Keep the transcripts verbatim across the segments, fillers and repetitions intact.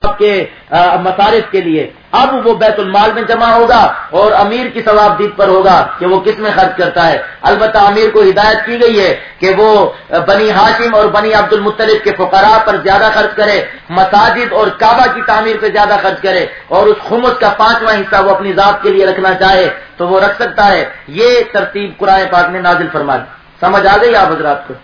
کے مصارف کے لیے. اب وہ بیت المال میں جمع ہوگا اور امیر کی ثواب دید پر ہوگا کہ وہ کس میں خرچ کرتا ہے. البتہ امیر کو ہدایت کی گئی ہے کہ وہ بنی ہاشم اور بنی عبد المطلب کے فقراء پر زیادہ خرچ کرے, مساجد اور کعبہ کی تعمیر پہ زیادہ خرچ کرے, اور اس خمس کا پانچواں حصہ وہ اپنی ذات کے لیے رکھنا چاہے تو وہ رکھ سکتا ہے. یہ ترتیب قرآن پاک نے نازل فرما دی. سمجھ آ گئی آپ حضرات کو؟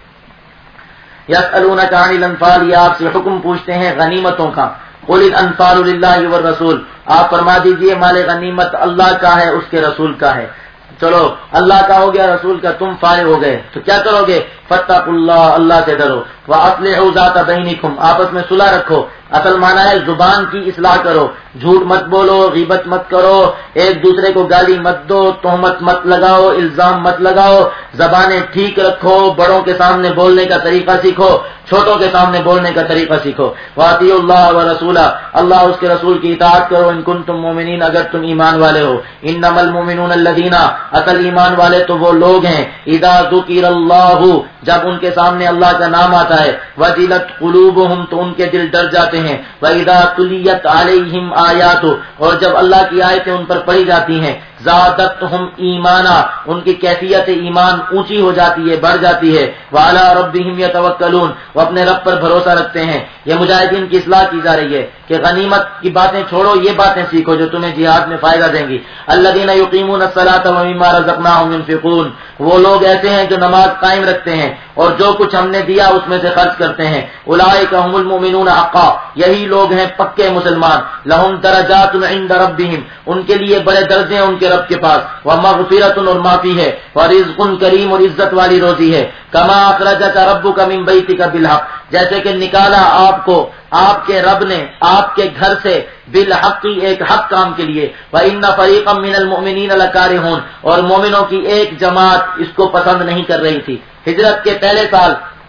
یسألونک عن الانفال, یہ آپ سے حکم پوچھتے ہیں غنیمتوں کا. قل الانفال للہ والرسول, آپ فرما دیجئے مال غنیمت اللہ کا ہے, اس کے رسول کا ہے. چلو اللہ کا ہو گیا, رسول کا, تم فارغ ہو گئے تو کیا کرو گے؟ فاتقوا اللہ, اللہ سے ڈرو. واصلحوا ذات بینکم, آپس میں صلح رکھو. اصل معنی ہے زبان کی اصلاح کرو, جھوٹ مت بولو, غیبت مت کرو, ایک دوسرے کو گالی مت دو, تہمت مت لگاؤ, الزام مت لگاؤ, زبانیں ٹھیک رکھو, بڑوں کے سامنے بولنے کا طریقہ سیکھو, چھوٹوں کے سامنے بولنے کا طریقہ سیکھو. واطیعوا اللہ ورسولہ, اللہ اس کے رسول کی اطاعت کرو. ان کنتم مومنین, اگر تم ایمان والے ہو. انما المؤمنون الذین, اصل ایمان والے تو وہ لوگ ہیں, اذا ذکر اللہ, جب ان کے سامنے اللہ کا نام آتا ہے, وجلت قلوبہم, تو ان کے دل ڈر جاتے ہیں, وَإِذَا تُلِيَتْ عَلَيْهِمْ آیاتُ, اور جب اللہ کی آیتیں ان پر پڑھی جاتی ہیں, زادتہم ایمانا, ان کی کیفیت ایمان اونچی ہو جاتی ہے, بڑھ جاتی ہے. وَعَلَىٰ رَبِّهِمْ يَتَوَكَّلُونَ, وہ اپنے رب پر بھروسہ رکھتے ہیں. یہ مجاہدین کی اصلاح کی جا رہی ہے کہ غنیمت کی باتیں چھوڑو, یہ باتیں سیکھو جو تمہیں جہاد میں فائدہ دیں گی. الذین یقیمون الصلاۃ ومما رزقناہم ينفقون, وہ لوگ ایسے ہیں جو نماز قائم رکھتے ہیں اور جو کچھ ہم نے دیا اس میں سے خرچ کرتے ہیں. اولئک هم المؤمنون حقا, یہی لوگ ہیں پکے مسلمان. لہم درجات عند ربہم, ان کے لیے بڑے درجے ہیں ان کے رب کے پاس. ومغفرۃ, اور معافی ہے. ورزق کریم, اور عزت والی روزی ہے. کما اخرجک ربک من بیتک بالحق, جیسے کہ نکالا آپ کو آپ کے رب نے آپ کے گھر سے بالحق, ایک حق کام کے لیے. وَإِنَّ فَرِيقًا مِّنَ الْمُؤْمِنِينَ لَكَارِهُونَ, اور مومنوں کی ایک جماعت اس کو پسند نہیں کر رہی تھی. ہجرت کے پہلے سال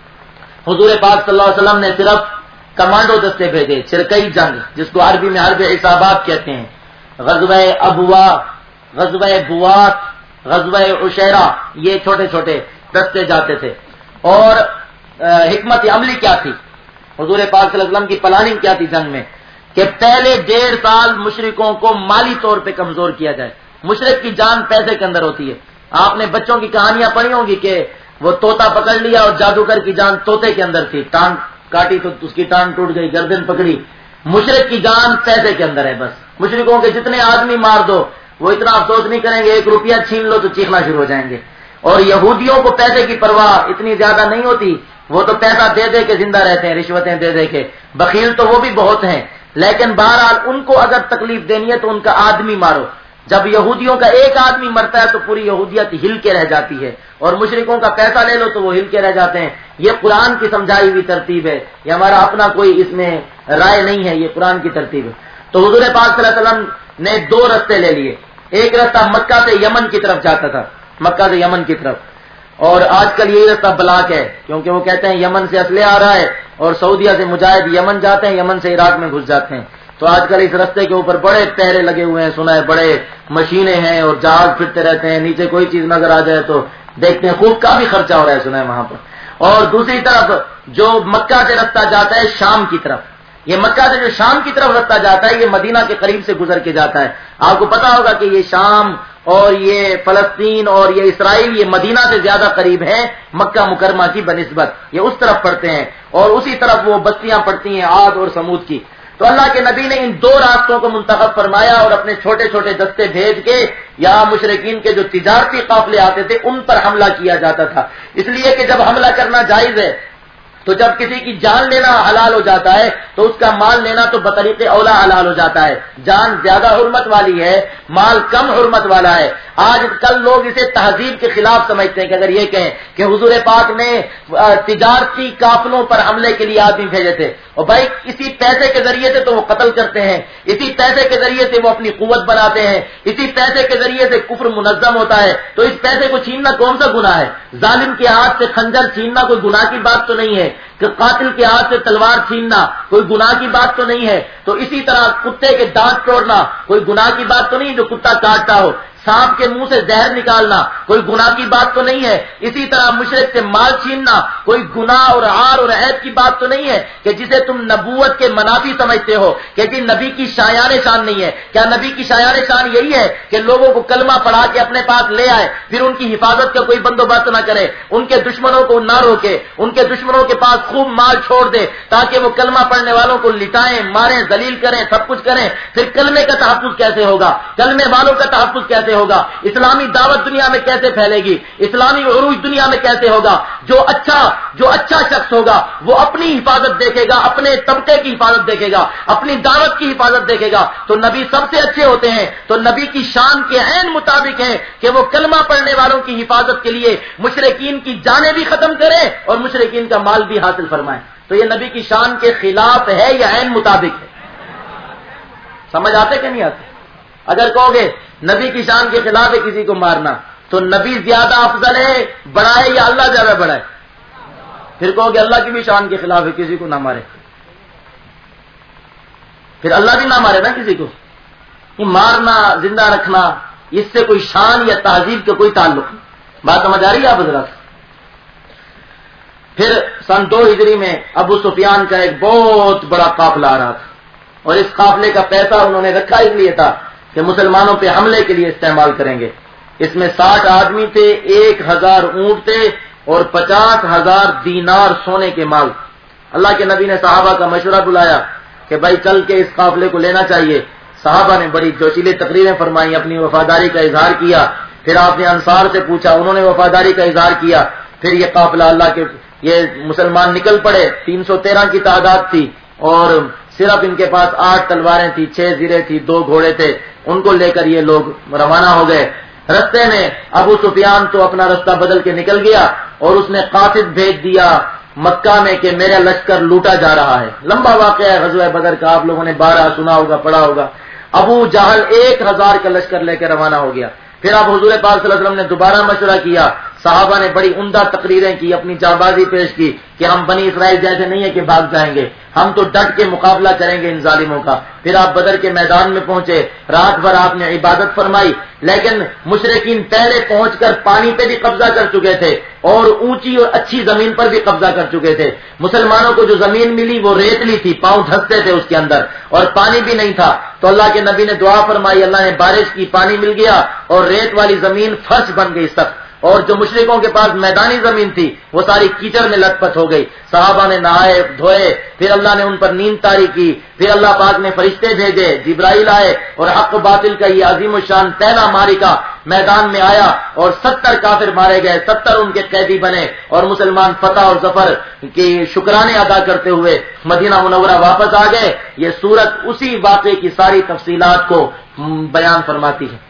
حضور پاک صلی اللہ علیہ وسلم نے صرف کمانڈو دستے بھیجے, چرکئی جنگ, جس کو عربی میں حرب حسابات کہتے ہیں. غزوہ ابوا, غزوہ بوات, غزوہ عشیرہ, یہ چھوٹے چھوٹے دستے جاتے تھے. اور حکمت عملی کیا تھی, حضور پاک صلی اللہ علیہ وسلم کی پلاننگ کیا تھی جنگ میں, کہ پہلے ڈیڑھ سال مشرکوں کو مالی طور پہ کمزور کیا جائے. مشرک کی جان پیسے کے اندر ہوتی ہے. آپ نے بچوں کی کہانیاں پڑھی ہوں گی کہ وہ طوطا پکڑ لیا اور جادوگر کی جان طوطے کے اندر تھی, ٹانگ کاٹی تو اس کی ٹانگ ٹوٹ گئی, گردن پکڑی. مشرک کی جان پیسے کے اندر ہے بس. مشرکوں کے جتنے آدمی مار دو وہ اتنا افسوس نہیں کریں گے, ایک روپیہ چھین لو تو چیخنا شروع ہو جائیں گے. اور یہودیوں کو پیسے کی پرواہ اتنی زیادہ نہیں ہوتی, وہ تو پیسہ دے دے کے زندہ رہتے ہیں, رشوتیں دے دے کے. بخیل تو وہ بھی بہت ہیں, لیکن بہرحال ان کو اگر تکلیف دینی ہے تو ان کا آدمی مارو. جب یہودیوں کا ایک آدمی مرتا ہے تو پوری یہودیت ہل کے رہ جاتی ہے, اور مشرکوں کا پیسہ لے لو تو وہ ہل کے رہ جاتے ہیں. یہ قرآن کی سمجھائی ہوئی ترتیب ہے, یہ ہمارا اپنا کوئی اس میں رائے نہیں ہے, یہ قرآن کی ترتیب ہے. تو حضور پاک صلی اللہ علیہ وسلم نے دو رستے لے لیے. ایک رستہ مکہ سے یمن کی طرف جاتا تھا, مکہ سے یمن کی طرف, اور آج کل یہی رستہ بلاک ہے, کیونکہ وہ کہتے ہیں یمن سے اسلحہ آ رہا ہے اور سعودیہ سے مجاہد یمن جاتے ہیں, یمن سے عراق میں گھس جاتے ہیں. تو آج کل اس رستے کے اوپر بڑے پہرے لگے ہوئے ہیں, سنا ہے بڑے مشینیں ہیں اور جہاز پھرتے رہتے ہیں, نیچے کوئی چیز نظر آ جائے تو دیکھتے ہیں, خوب کافی خرچہ ہو رہا ہے سنا ہے وہاں پر. اور دوسری طرف جو مکہ سے رستہ جاتا ہے شام کی طرف, یہ مکہ سے جو شام کی طرف رستہ جاتا ہے یہ مدینہ کے قریب سے گزر کے جاتا ہے. آپ کو پتا ہوگا کہ یہ شام اور یہ فلسطین اور یہ اسرائیل یہ مدینہ سے زیادہ قریب ہے مکہ مکرمہ کی بنسبت, یہ اس طرف پڑتے ہیں, اور اسی طرف وہ بستیاں پڑتی ہیں عاد اور سمود کی. تو اللہ کے نبی نے ان دو راستوں کو منتخب فرمایا اور اپنے چھوٹے چھوٹے دستے بھیج کے یہاں مشرکین کے جو تجارتی قافلے آتے تھے ان پر حملہ کیا جاتا تھا. اس لیے کہ جب حملہ کرنا جائز ہے تو جب کسی کی جان لینا حلال ہو جاتا ہے تو اس کا مال لینا تو بطریق اولا حلال ہو جاتا ہے. جان زیادہ حرمت والی ہے, مال کم حرمت والا ہے. آج کل لوگ اسے تہذیب کے خلاف سمجھتے ہیں کہ اگر یہ کہیں کہ حضور پاک نے تجارتی قافلوں پر حملے کے لیے آدمی بھیجے تھے, اور بھائی اسی پیسے کے ذریعے سے تو وہ قتل کرتے ہیں, اسی پیسے کے ذریعے سے وہ اپنی قوت بناتے ہیں, اسی پیسے کے ذریعے سے کفر منظم ہوتا ہے, تو اس پیسے کو چھیننا کون سا گناہ ہے؟ ظالم کے ہاتھ سے خنجر چھیننا کوئی گناہ کی بات تو نہیں ہے, کہ قاتل کے ہاتھ سے تلوار چھیننا کوئی گناہ کی بات تو نہیں ہے. تو اسی طرح کتے کے دانت توڑنا کوئی گناہ کی بات تو نہیں جو کتا کاٹتا ہو. سانپ کے منہ سے زہر نکالنا کوئی گناہ کی بات تو نہیں ہے. اسی طرح مشرک سے مال چھیننا کوئی گناہ اور عار اور عیب کی بات تو نہیں ہے کہ جسے تم نبوت کے منافی سمجھتے ہو کہ جی نبی کی شایان شان نہیں ہے. کیا نبی کی شایان شان یہی ہے کہ لوگوں کو کلمہ پڑھا کے اپنے پاس لے آئے پھر ان کی حفاظت کا کوئی بندوبست نہ کرے, ان کے دشمنوں کو نہ روکے, ان کے دشمنوں کے پاس خوب مال چھوڑ دے تاکہ وہ کلمہ پڑھنے والوں کو لٹائیں, ماریں, ذلیل کریں, سب کچھ کریں؟ پھر کلمے کا تحفظ کیسے ہوگا؟ کلمے والوں کا تحفظ کیسے ہوگا؟ اسلامی دعوت دنیا میں کیسے پھیلے گی؟ اسلامی عروج دنیا میں کیسے ہوگا؟ جو اچھا جو اچھا شخص ہوگا وہ اپنی حفاظت دیکھے گا, اپنے طبقے کی حفاظت دیکھے گا, اپنی دعوت کی حفاظت دیکھے گا. تو نبی سب سے اچھے ہوتے ہیں. تو نبی کی شان کے عین مطابق ہے کہ وہ کلمہ پڑھنے والوں کی حفاظت کے لیے مشرکین کی جانیں بھی ختم کرے اور مشرکین کا مال بھی حاصل فرمائے. تو یہ نبی کی شان کے خلاف ہے یا عین مطابق ہے؟ سمجھ آتے کہ نہیں آتے؟ اگر کہو گے نبی کی شان کے خلاف ہے کسی کو مارنا تو نبی زیادہ افضل ہے بڑا ہے یا اللہ زیادہ بڑا ہے؟ پھر کہو گے اللہ کی بھی شان کے خلاف ہے کسی کو نہ مارے, پھر اللہ بھی نہ مارے نا کسی کو. یہ مارنا زندہ رکھنا اس سے کوئی شان یا تہذیب کا کوئی تعلق نہیں. بات سمجھ آ رہی ہے آپ حضرات؟ پھر سن دو ہجری میں ابو سفیان کا ایک بہت بڑا قافلہ آ رہا تھا اور اس قافلے کا پیسہ انہوں نے رکھا اس لیے تھا کہ مسلمانوں پہ حملے کے لیے استعمال کریں گے. اس میں ساٹھ آدمی تھے, ایک ہزار اونٹ تھے اور پچاس ہزار دینار سونے کے مال. اللہ کے نبی نے صحابہ کا مشورہ بلایا کہ بھائی چل کے اس قافلے کو لینا چاہیے. صحابہ نے بڑی جوشیلے تقریریں فرمائی, اپنی وفاداری کا اظہار کیا. پھر آپ نے انصار سے پوچھا, انہوں نے وفاداری کا اظہار کیا. پھر یہ قافلہ اللہ کے یہ مسلمان نکل پڑے. تین سو تیرہ کی تعداد تھی اور صرف ان کے پاس آٹھ تلواریں تھی, چھ زرے تھی, دو گھوڑے تھے. ان کو لے کر یہ لوگ روانہ ہو گئے. رستے میں ابو سفیان تو اپنا رستہ بدل کے نکل گیا اور اس نے قاصد بھیج دیا مکہ میں کہ میرا لشکر لوٹا جا رہا ہے. لمبا واقعہ ہے غزوہ بدر کا, آپ لوگوں نے بارہ سنا ہوگا, پڑھا ہوگا. ابو جہل ایک ہزار کا لشکر لے کے روانہ ہو گیا. پھر اب حضور پاک صلی اللہ علیہ وسلم نے دوبارہ مشورہ کیا. صحابہ نے بڑی عمدہ تقریریں کی, اپنی جانبازی پیش کی کہ ہم بنی اسرائیل جیسے نہیں ہے کہ بھاگ جائیں گے, ہم تو ڈٹ کے مقابلہ کریں گے ان ظالموں کا. پھر آپ بدر کے میدان میں پہنچے, رات بھر آپ نے عبادت فرمائی, لیکن مشرکین پہلے پہنچ کر پانی پہ بھی قبضہ کر چکے تھے اور اونچی اور اچھی زمین پر بھی قبضہ کر چکے تھے. مسلمانوں کو جو زمین ملی وہ ریتلی تھی, پاؤں دھستے تھے اس کے اندر, اور پانی بھی نہیں تھا. تو اللہ کے نبی نے دعا فرمائی, اللہ نے بارش کی, پانی مل گیا اور ریت والی زمین فرش بن گئی سخت. اور جو مشرکوں کے پاس میدانی زمین تھی وہ ساری کیچڑ میں لت پت ہو گئی. صحابہ نے نہائے دھوئے, پھر اللہ نے ان پر نیند طاری کی. پھر اللہ پاک نے فرشتے بھیجے, جبرائیل آئے اور حق و باطل کا یہ عظیم الشان پہلا معرکہ میدان میں آیا اور ستر کافر مارے گئے, ستر ان کے قیدی بنے اور مسلمان فتح اور ظفر کی شکرانے ادا کرتے ہوئے مدینہ منورہ واپس آ گئے. یہ سورت اسی واقعے کی ساری تفصیلات کو بیان فرماتی ہے.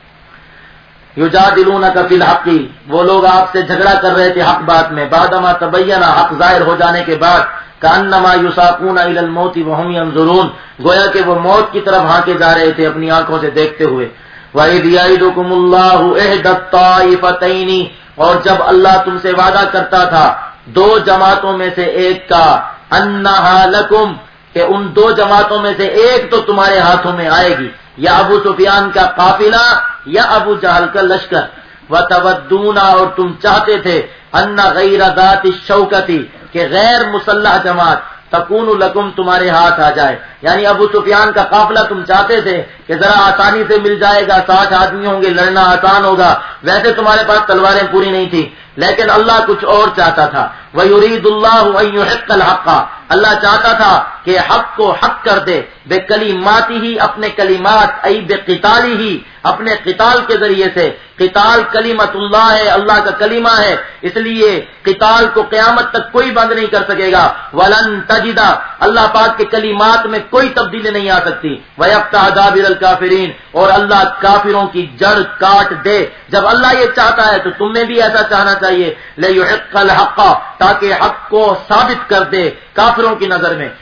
یجادلونک فی الحق, وہ لوگ آپ سے جھگڑا کر رہے تھے حق بات میں, بعدما تبین, حق ظاہر ہو جانے کے بعد, کانما یساقون الی الموت وهم ينظرون, گویا کہ وہ موت کی طرف ہانکے جا رہے تھے اپنی آنکھوں سے دیکھتے ہوئے. وَإِذْ يَعِدُكُمُ اللَّهُ إِحْدَى الطَّائِفَتَيْنِ, اور جب اللہ تم سے وعدہ کرتا تھا دو جماعتوں میں سے ایک کا, أَنَّهَا لَكُمْ, کہ ان دو جماعتوں میں سے ایک تو تمہارے ہاتھوں میں آئے گی, یا ابو سفیان کا قافلہ یا ابو جہل کا لشکر. وَتَوَدُّونَ, اور تم چاہتے تھے, أَنَّ غَيْرَ ذَاتِ الشَّوْكَةِ, کہ غیر مسلح جماعت, تکون لکم, تمہارے ہاتھ آ جائے. یعنی ابو سفیان کا قافلہ تم چاہتے تھے کہ ذرا آسانی سے مل جائے گا, ساٹھ آدمی ہوں گے, لڑنا آسان ہوگا. ویسے تمہارے پاس تلواریں پوری نہیں تھی, لیکن اللہ کچھ اور چاہتا تھا. وَيُرِيدُ اللَّهُ أَن يُحِقَّ الْحَقَّ, اللہ چاہتا تھا کہ حق کو حق کر دے. بے کلماتی ہی, اپنے کلمات, ای بے قتالی ہی, اپنے قتال کے ذریعے سے. قتال کلمت اللہ ہے, اللہ کا کلمہ ہے, اس لیے قتال کو قیامت تک کوئی بند نہیں کر سکے گا. وَلَن تَجِدَ, اللہ پاک کے کلمات میں کوئی تبدیلی نہیں آ سکتی. وَيَقْطَعَ دَابِرَ الْكَافِرِينَ, اور اللہ کافروں کی جڑ کاٹ دے. جب اللہ یہ چاہتا ہے تو تمہیں بھی ایسا چاہنا چاہیے. لَيُحِقَّ الْحَقَّ, تاکہ حق کو ثابت کر دے کافروں کی نظر میں.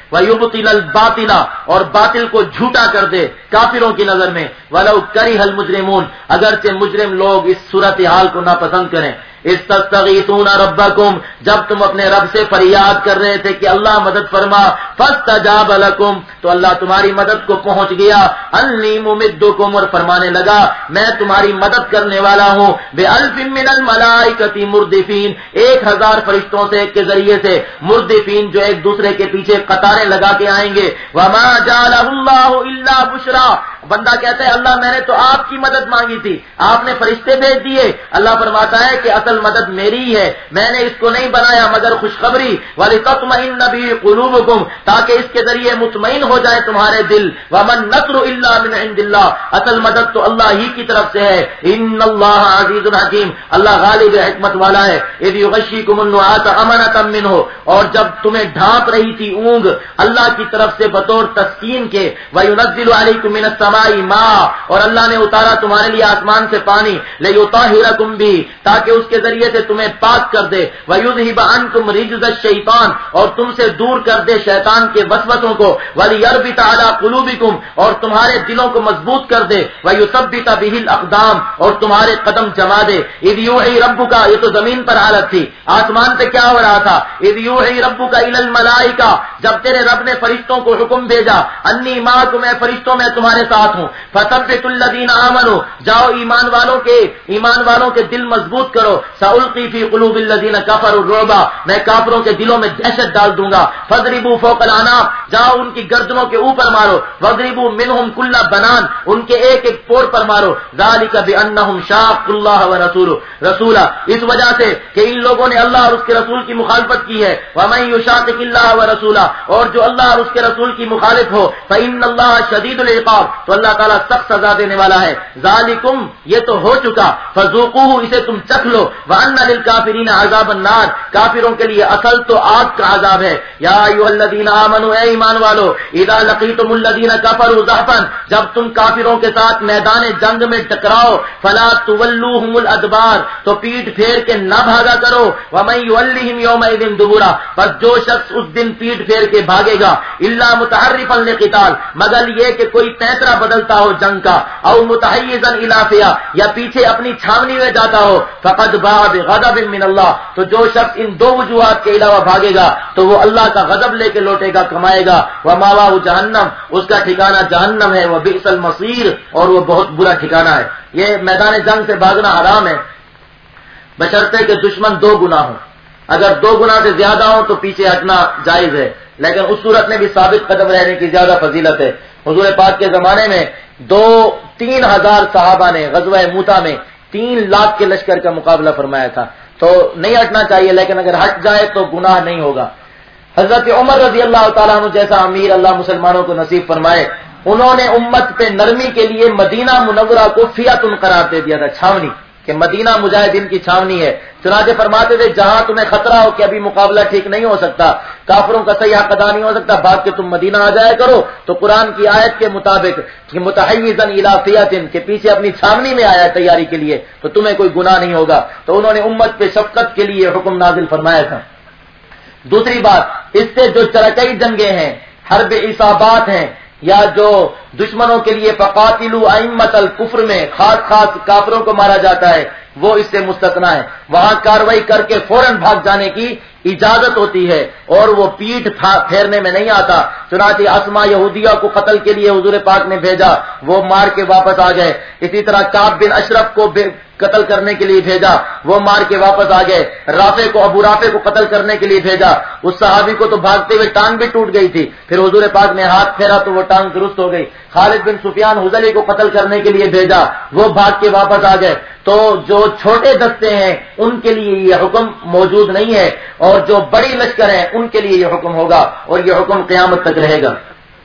وَيُبْطِلَ الْبَاطِلَ اور باطل کو جھوٹا کر دے کافروں کی نظر میں، وَلَوْ كَرِهَ الْمُجْرِمُونَ اگرچہ مجرم لوگ اس صورتحال کو ناپسند کریں۔ استستغیثون ربکم جب تم اپنے رب سے فریاد کر رہے تھے کہ اللہ مدد فرما، فاستجاب لکم تو اللہ تمہاری مدد کو پہنچ گیا، انی ممدکم اور فرمانے لگا میں تمہاری مدد کرنے والا ہوں، بألف من الملائکۃ مردفین ایک ہزار فرشتوں سے کے ذریعے سے، مردفین جو ایک دوسرے کے پیچھے قطاریں لگا کے آئیں گے۔ وما جعلہ اللہ الا بشرا بندہ کہتا ہے اللہ میں نے تو آپ کی مدد مانگی تھی، آپ نے فرشتے بھیج دیے۔ اللہ فرماتا ہے کہ اصل مدد میری ہے، میں نے اس کو نہیں بنایا مگر خوشخبری، وَلِتَطْمَئِنَّ بِهِ قُلُوبُكُمْ تاکہ اس کے ذریعے مطمئن ہو جائے تمہارے دل۔ وَمَن نَّصْرُ إِلَّا مِنْ عِندِ اللَّهِ اصل مدد تو اللہ ہی کی طرف سے ہے۔ إِنَّ اللَّهَ عَزِيزٌ حَكِيمٌ اللہ غالب حکمت والا ہے۔ إِذْ يُغَشِّيكُمُ النُّعَاسَ أَمَنَةً مِّنْهُ اور جب تمہیں ڈھانپ رہی تھی اونگ اللہ کی طرف سے بطور تسکین کے، وَيُنَزِّلُ عَلَيْكُم مِّنَ السَّمَاءِ ماء اور اللہ نے اتارا تمہارے لیے آسمان سے پانی، لِيُطَهِّرَكُم بِهِ تاکہ اس کے ذریعے سے تمہیں پاک کر دے، وَيُذْهِبَ عَنكُم رِجْزَ الشَّيْطَانِ اور تم سے دور کر دے شیطان کے وسوسوں کو، وَلِيَرْبِطَ عَلَى قُلُوبِكُمْ اور تمہارے دلوں کو مضبوط کر دے، وَيُثَبِّتَ بِهِ الْأَقْدَامَ اور تمہارے قدم جما دے۔ اِذْ يُوحِي رَبُّكَ یہ تو زمین پر حالت تھی، آسمان پہ کیا ہو رہا تھا؟ اِذْ يُوحِي رَبُّكَ إِلَى الْمَلَائِكَةِ جب تیرے رب نے فرشتوں کو حکم بھیجا، انی معکم میں فرشتوں میں تمہارے ساتھ ہوں، فَثَبِّتُوا الَّذِينَ آمَنُوا جاؤ ایمان والوں کے ایمان والوں کے دل مضبوط کرو، سَأُلْقِي فِي قُلُوبِ الَّذِينَ كَفَرُوا الرُّعْبَ میں کافروں کے دلوں میں دہشت ڈال دوں گا، فَاضْرِبُوا فَوْقَ الْأَعْنَاقِ جاؤ ان کی گردنوں کے اوپر مارو، وَاضْرِبُوا مِنْهُمْ كُلَّ بَنَانٍ ان کے ایک ایک پور پر مارو، ذَلِكَ بِأَنَّهُمْ شَاقُّوا اللَّهَ وَرَسُولَهُ رسولا اس وجہ سے کہ ان لوگوں نے اللہ اور اس کے رسول کی مخالفت کی ہے، وَمَن يُشَاقِقِ اللَّهَ وَرَسُولَهُ اور جو اللہ اور اس کے رسول کی مخالف ہو، فَإِنَّ اللَّهَ شَدِيدُ الْعِقَابِ تو اللہ تعالیٰ سخت سزا دینے والا ہے۔ ذالکم یہ تو ہو چکا، فذوقوہ اسے تم چکھ لو، وَأَنَّ لِلْكَافِرِينَ عَذَابَ النَّارِ کافروں کے لیے اصل تو آگ کا عذاب ہے۔ یا ایھا الذین آمنوا اے ایمان والو، اذا لقیتم الذین کفروا زحفا جب تم کافروں کے ساتھ میدان جنگ میں ٹکراؤ، فلا تولوہم الادبار تو پیٹ پھیر کے نہ بھاگا کرو، وَمَن یولہم یومئذ دبورا پس جو شخص اس دن پیٹ پھیر کے بھاگے گا، الا متحرفا لقتال مگر یہ کہ کوئی پینترا بدلتا ہو جنگ کا، او متحیزا الی فئہ یا پیچھے اپنی چھاونی میں جاتا ہو، فقد باء بغضب من اللہ تو جو شخص ان دو وجوہات کے علاوہ بھاگے گا تو وہ اللہ کا غضب لے کے لوٹے گا، کمائے گا، وماواہ جہنم اس کا ٹھکانہ جہنم ہے، وبئس المصیر اور وہ بہت برا ٹھکانہ ہے۔ یہ میدان جنگ سے بھاگنا حرام ہے بشرطے کہ دشمن دو گنا ہوں، اگر دو گنا سے زیادہ ہوں تو پیچھے ہٹنا جائز ہے، لیکن اس صورت میں بھی ثابت قدم رہنے کی زیادہ فضیلت ہے۔ حضور پاک کے زمانے میں دو تین ہزار صحابہ نے غزوہ موتا میں تین لاکھ کے لشکر کا مقابلہ فرمایا تھا، تو نہیں ہٹنا چاہیے، لیکن اگر ہٹ جائے تو گناہ نہیں ہوگا۔ حضرت عمر رضی اللہ تعالیٰ عنہ جیسا امیر اللہ مسلمانوں کو نصیب فرمائے، انہوں نے امت پہ نرمی کے لیے مدینہ منورہ کو فیاتن قرار دے دیا تھا، چھاونی، کہ مدینہ مجاہدین کی چھاونی ہے۔ چنانچہ فرماتے تھے جہاں تمہیں خطرہ ہو کہ ابھی مقابلہ ٹھیک نہیں ہو سکتا، کافروں کا صحیح حق ادا نہیں ہو سکتا، بھاگ کے تم مدینہ آ جایا کرو، تو قرآن کی آیت کے مطابق کہ متحیزا الی فئۃ کہ پیچھے اپنی چھاونی میں آیا تیاری کے لیے تو تمہیں کوئی گناہ نہیں ہوگا، تو انہوں نے امت پہ شفقت کے لیے حکم نازل فرمایا تھا۔ دوسری بات، اس سے جو چرکئی جنگیں ہیں، حرب اصابات ہیں، یا جو دشمنوں کے لیے فقاتلوا ائمۃ الکفر میں خاص خاص کافروں کو مارا جاتا ہے، وہ اس سے مستثنا ہے، وہاں کاروائی کر کے فوراً بھاگ جانے کی اجازت ہوتی ہے اور وہ پیٹ پھیرنے میں نہیں آتا۔ چنانچہ اسما یہودیہ کو قتل کے لیے حضور پاک نے بھیجا، وہ مار کے واپس آ گئے۔ اسی طرح کعب بن اشرف کو قتل کرنے کے لیے بھیجا، وہ مار کے واپس آ گئے۔ رافع کو ابو رافع کو قتل کرنے کے لیے بھیجا، اس صحابی کو تو بھاگتے ہوئے ٹانگ بھی ٹوٹ گئی تھی، پھر حضور پاک نے ہاتھ پھیرا تو وہ ٹانگ درست ہو گئی۔ خالد بن سفیان حذلی کو قتل کرنے کے لیے بھیجا، وہ بھاگ کے واپس آ گئے۔ تو جو چھوٹے دستے ہیں ان کے لیے یہ حکم موجود نہیں ہے، اور جو بڑی لشکر ہیں ان کے لیے یہ حکم ہوگا، اور یہ حکم قیامت تک رہے گا۔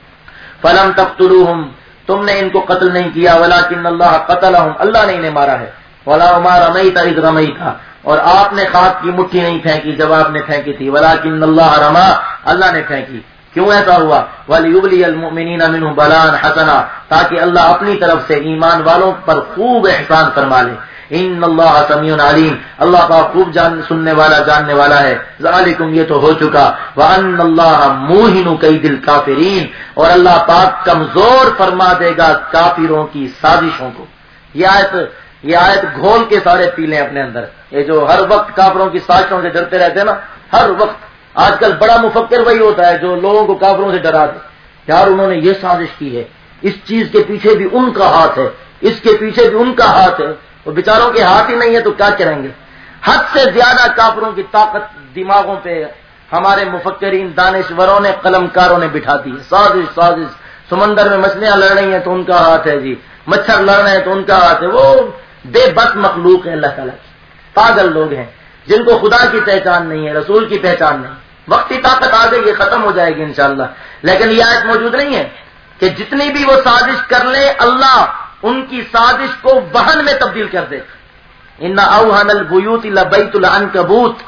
فلم تقتلوہم تم نے ان کو قتل نہیں کیا، ولکن اللہ قتلہم اللہ نے انہیں مارا ہے، ولا ما رمیت اذ رمیت اور آپ نے خاک کی مٹھی نہیں پھینکی جب آپ نے پھینکی تھی، ولکن اللہ رما اللہ نے پھینکی۔ کیوں ایسا ہوا؟ وَلِيُبْلِيَ الْمُؤْمِنِينَ مِنْهُ بَلَاءً حَسَنًا تاکہ اللہ اپنی طرف سے ایمان والوں پر خوب احسان فرما لے۔ ان اللہ سمیع علیم، اللہ پاک خوب جان سننے والا جاننے والا ہے. ذالکم یہ تو ہو چکا. وان اللہ موہن کید الکافرین، اور اللہ پاک کمزور فرما دے گا کافروں کی سازشوں کو. یہ آیت یہ آیت گھول کے سارے پی لیں اپنے اندر. یہ جو ہر وقت کافروں کی سازشوں سے ڈرتے رہتے ہیں نا، ہر وقت. آج کل بڑا مفکر وہی ہوتا ہے جو لوگوں کو کافروں سے ڈرا دے. یار انہوں نے یہ سازش کی ہے، اس چیز کے پیچھے بھی ان کا ہاتھ ہے، اس کے پیچھے بھی ان کا ہاتھ ہے. وہ بیچاروں کے ہاتھ ہی نہیں ہے تو کیا کریں گے. حد سے زیادہ کافروں کی طاقت دماغوں پہ ہمارے مفکرین دانشوروں نے قلمکاروں نے بٹھا دی ہے. سازش سازش. سمندر میں مچھلیاں لڑ رہی ہیں تو ان کا ہاتھ ہے جی، مچھر لڑ رہے ہیں تو ان کا ہاتھ ہے. وہ بے بس مخلوق ہے اللہ تعالیٰ کی، پاگل لوگ ہیں جن کو خدا کی پہچان نہیں ہے، رسول کی پہچان نہیں. وقتی طاقت آ گئی یہ ختم ہو جائے گی انشاءاللہ. لیکن یہ آیت موجود نہیں ہے کہ جتنی بھی وہ سازش کر لیں اللہ ان کی سازش کو وہن میں تبدیل کر دے. ان اوہن البیوت لبیت العنکبوت،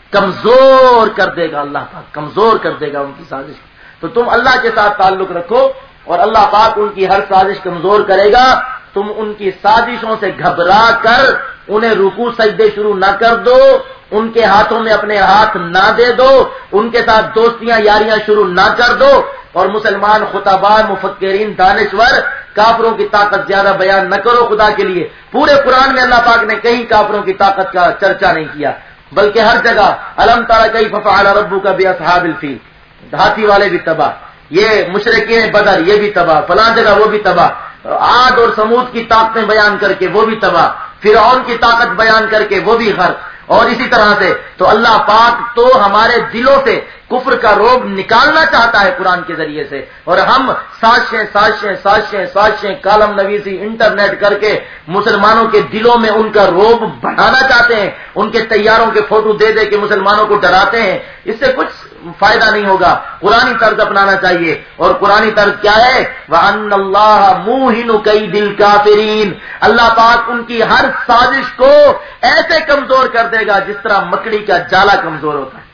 کمزور کر دے گا اللہ پاک، کمزور کر دے گا ان کی سازش. تو تم اللہ کے ساتھ تعلق رکھو اور اللہ پاک ان کی ہر سازش کمزور کرے گا. تم ان کی سازشوں سے گھبرا کر انہیں رکوع سجدے شروع نہ کر دو، ان کے ہاتھوں میں اپنے ہاتھ نہ دے دو، ان کے ساتھ دوستیاں یاریاں شروع نہ کر دو. اور مسلمان خطباء مفکرین دانشور کافروں کی طاقت زیادہ بیان نہ کرو خدا کے لیے. پورے قرآن میں اللہ پاک نے کہیں کافروں کی طاقت کا چرچا نہیں کیا، بلکہ ہر جگہ الم تر کیف فعل ربک باصحاب الفیل، ہاتھی والے بھی تباہ، یہ مشرکین بدر یہ بھی تباہ، فلاں جگہ وہ بھی تباہ، عاد اور سمود کی طاقتیں بیان کر کے وہ بھی تباہ، فرعون کی طاقت بیان کر کے وہ بھی غرق. اور اسی طرح سے تو اللہ پاک تو ہمارے دلوں سے کفر کا روگ نکالنا چاہتا ہے قرآن کے ذریعے سے، اور ہم سازشیں سازشیں سازشیں سازشیں کالم نویسی انٹرنیٹ کر کے مسلمانوں کے دلوں میں ان کا روب بڑھانا چاہتے ہیں، ان کے طیاروں کے فوٹو دے دے کے مسلمانوں کو ڈراتے ہیں. اس سے کچھ فائدہ نہیں ہوگا. قرآنی طرز اپنانا چاہیے. اور قرآنی طرز کیا ہے؟ وَأَنَّ اللَّهَ مُوهِنُ كَيْدِ الْكَافِرِينَ، اللہ پاک ان کی ہر سازش کو ایسے کمزور کر دے گا جس طرح مکڑی کا جالا کمزور ہوتا ہے.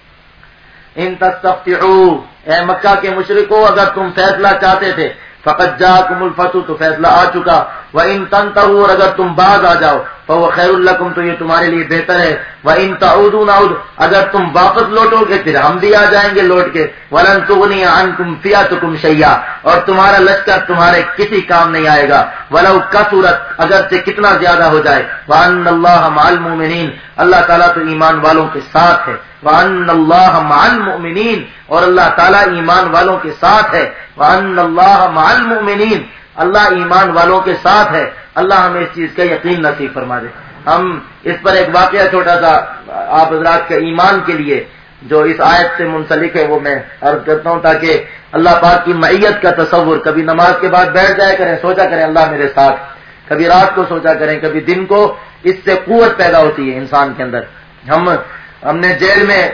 ان تستفتحوا، اے مکہ کے مشرکو اگر تم فیصلہ چاہتے تھے، فقد جاءکم الفتح تو فیصلہ آ چکا، وَإِن تَنْتَهُوا اور اگر تم باز آ جاؤ فَهُوَ خَيْرٌ لَكُمْ تو یہ تمہارے لیے بہتر ہے، وَإِن تَعُودُوا نَعُودْ اگر تم واپس لوٹو گے پھر ہم بھی آ جائیں گے لوٹ کے، وَلَن تُغْنِيَ عَنْكُمْ فِئَتُكُمْ شَيْئًا اور تمہارا لشکر تمہارے کسی کام نہیں آئے گا، وَلَوْ كَثُرَتْ اگر سے کتنا زیادہ ہو جائے، وَأَنَّ اللَّهَ مَعَ الْمُؤْمِنِينَ اللہ تعالیٰ تو ایمان والوں کے ساتھ ہے، وَأَنَّ اللَّهَ مَعَ الْمُؤْمِنِينَ اور اللہ تعالیٰ ایمان والوں کے ساتھ ہے، وَأَنَّ اللَّهَ مَعَ الْمُؤْمِنِينَ اللہ ایمان والوں کے ساتھ ہے. اللہ ہمیں اس چیز کا یقین نصیب فرما دے. ہم اس پر ایک واقعہ چھوٹا سا آپ حضرات کے ایمان کے لیے جو اس آیت سے منسلک ہے وہ میں عرض کرتا ہوں تاکہ اللہ پاک کی معیت کا تصور کبھی نماز کے بعد بیٹھ جائے کریں، سوچا کریں اللہ میرے ساتھ، کبھی رات کو سوچا کریں، کبھی دن کو. اس سے قوت پیدا ہوتی ہے انسان کے اندر. ہم ہم نے جیل میں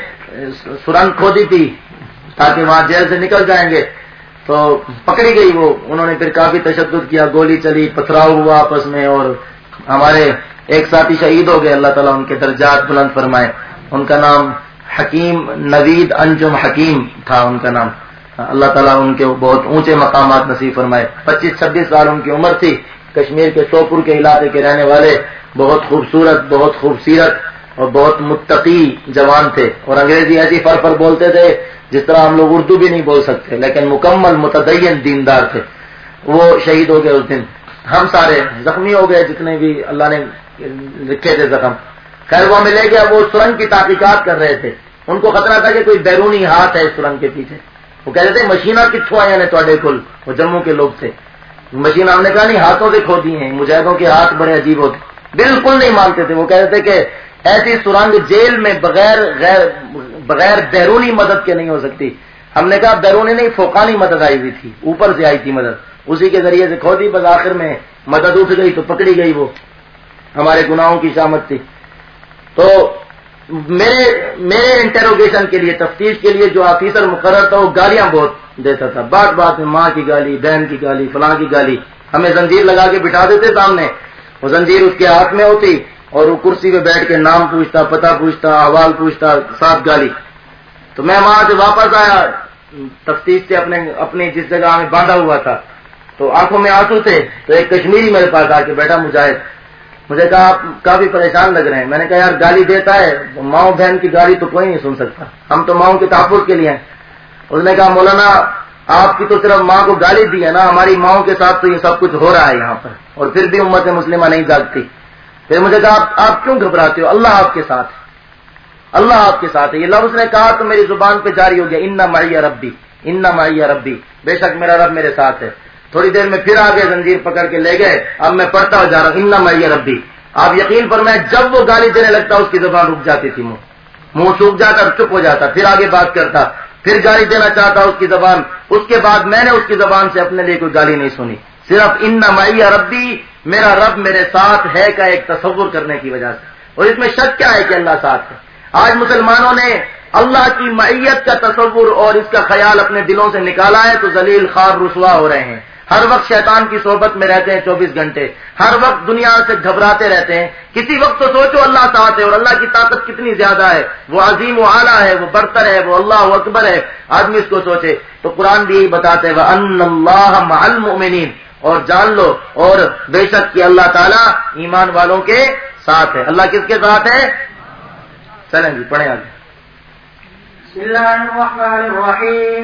سرنگ کھودی تھی تاکہ وہاں جیل سے نکل جائیں گے، تو پکڑی گئی وہ، انہوں نے پھر کافی تشدد کیا، گولی چلی، پتھراؤ ہوا آپس میں، اور ہمارے ایک ساتھی شہید ہو گئے. اللہ تعالیٰ ان کے درجات بلند فرمائے. ان کا نام حکیم نوید انجم حکیم تھا ان کا نام. اللہ تعالیٰ ان کے بہت اونچے مقامات نصیب فرمائے. پچیس چھبیس سال ان کی عمر تھی. کشمیر کے شوپور کے علاقے کے رہنے والے، بہت خوبصورت، بہت خوبصیرت اور بہت متقی جوان تھے، اور انگریزی ایسی فر فر بولتے تھے جس طرح ہم لوگ اردو بھی نہیں بول سکتے، لیکن مکمل متدین دیندار تھے. وہ شہید ہو گئے اس دن. ہم سارے زخمی ہو گئے جتنے بھی اللہ نے لکھے تھے زخم. خیر وہ ملے گیا، وہ سرنگ کی تحقیقات کر رہے تھے. ان کو خطرہ تھا کہ کوئی بیرونی ہاتھ ہے اس سرنگ کے پیچھے. وہ کہہ رہے تھے مشینہ کتوں آیا نے تھوڑے کل، وہ جموں کے لوگ تھے. مشینہ ہم نے کہا نہیں، ہاتھوں سے کھودی ہیں. مجاہدوں کے ہاتھ بڑے عجیب ہوتے، بالکل نہیں مانتے تھے. وہ کہہ رہے تھے کہ ایسی سرنگ جیل میں بغیر غیر بغیر بیرونی مدد کے نہیں ہو سکتی. ہم نے کہا بیرونی نہیں، فوقانی مدد آئی ہوئی تھی، اوپر سے آئی تھی مدد، اسی کے ذریعے سے کھودی. بس آخر میں مدد اٹھ گئی تو پکڑی گئی. وہ ہمارے گناہوں کی شامت تھی. تو میرے میرے انٹروگیشن کے لیے، تفتیش کے لیے جو آفیسر مقرر تھا وہ گالیاں بہت دیتا تھا، بات بات میں ماں کی گالی، بہن کی گالی، فلاں کی گالی. ہمیں زنجیر لگا کے بٹھا دیتے سامنے، وہ زنجیر اس کے ہاتھ میں ہوتی اور وہ کرسی پہ بیٹھ کے نام پوچھتا، پتہ پوچھتا، احوال پوچھتا، ساتھ گالی. تو میں وہاں سے واپس آیا تفتیش سے، اپنے اپنی جس جگہ میں باندھا ہوا تھا، تو آنکھوں میں آنسو تھے. تو ایک کشمیری میرے پاس آ کے بیٹھا، مجاہد، مجھے کہا آپ کافی پریشان لگ رہے ہیں. میں نے کہا یار گالی دیتا ہے, ماؤں بہن کی گالی تو کوئی نہیں سن سکتا, ہم تو ماؤں کے تحفظ کے لیے ہیں. اس نے کہا مولانا آپ کی تو صرف ماں کو گالی دی ہے نا, ہماری ماؤں کے ساتھ تو یہ سب کچھ ہو رہا ہے یہاں پر, اور پھر بھی امت مسلمہ نہیں جاگتی. پھر مجھے کہا آپ, آپ کیوں گھبراتے ہو, اللہ آپ کے ساتھ ہے, اللہ آپ کے ساتھ ہے. یہ لفظ نے کہا تو میری زبان پہ جاری ہو گیا, ان معی ربی, ان معی ربی, بے شک میرا رب میرے ساتھ ہے. تھوڑی دیر میں پھر آگے زنجیر پکڑ کے لے گئے. اب میں پڑھتا ہوں جا رہا ہوں ان معی ربی. آپ یقین فرمائیں جب وہ گالی دینے لگتا اس کی زبان رک جاتی تھی, منہ منہ سوکھ جاتا, چپ ہو جاتا, پھر آگے بات کرتا, پھر گالی دینا چاہتا اس کی زبان. اس کے بعد میں نے اس کی زبان سے اپنے لیے کوئی گالی نہیں سنی, صرف ان معی ربی, میرا رب میرے ساتھ ہے کا ایک تصور کرنے کی وجہ سے. اور اس میں شک کیا ہے کہ اللہ ساتھ ہے. آج مسلمانوں نے اللہ کی معیت کا تصور اور اس کا خیال اپنے دلوں سے نکالا ہے تو ذلیل خوار رسوا ہو رہے ہیں. ہر وقت شیطان کی صحبت میں رہتے ہیں چوبیس گھنٹے, ہر وقت دنیا سے گھبراتے رہتے ہیں. کسی وقت تو سوچو اللہ ساتھ ہے اور اللہ کی طاقت کتنی زیادہ ہے, وہ عظیم و اعلیٰ ہے, وہ برتر ہے, وہ اللہ اکبر ہے. آدمی اس کو سوچے تو قرآن بھی یہی بتاتے ہیں وَأَنَّ اللَّهَ مَعَ الْمُؤْمِنِينَ, اور جان لو اور بے شک کہ اللہ تعالیٰ ایمان والوں کے ساتھ ہے. اللہ کس کے ساتھ ہے؟ چلیں جی پڑھیں آگے. بسم اللہ الرحمن الرحیم.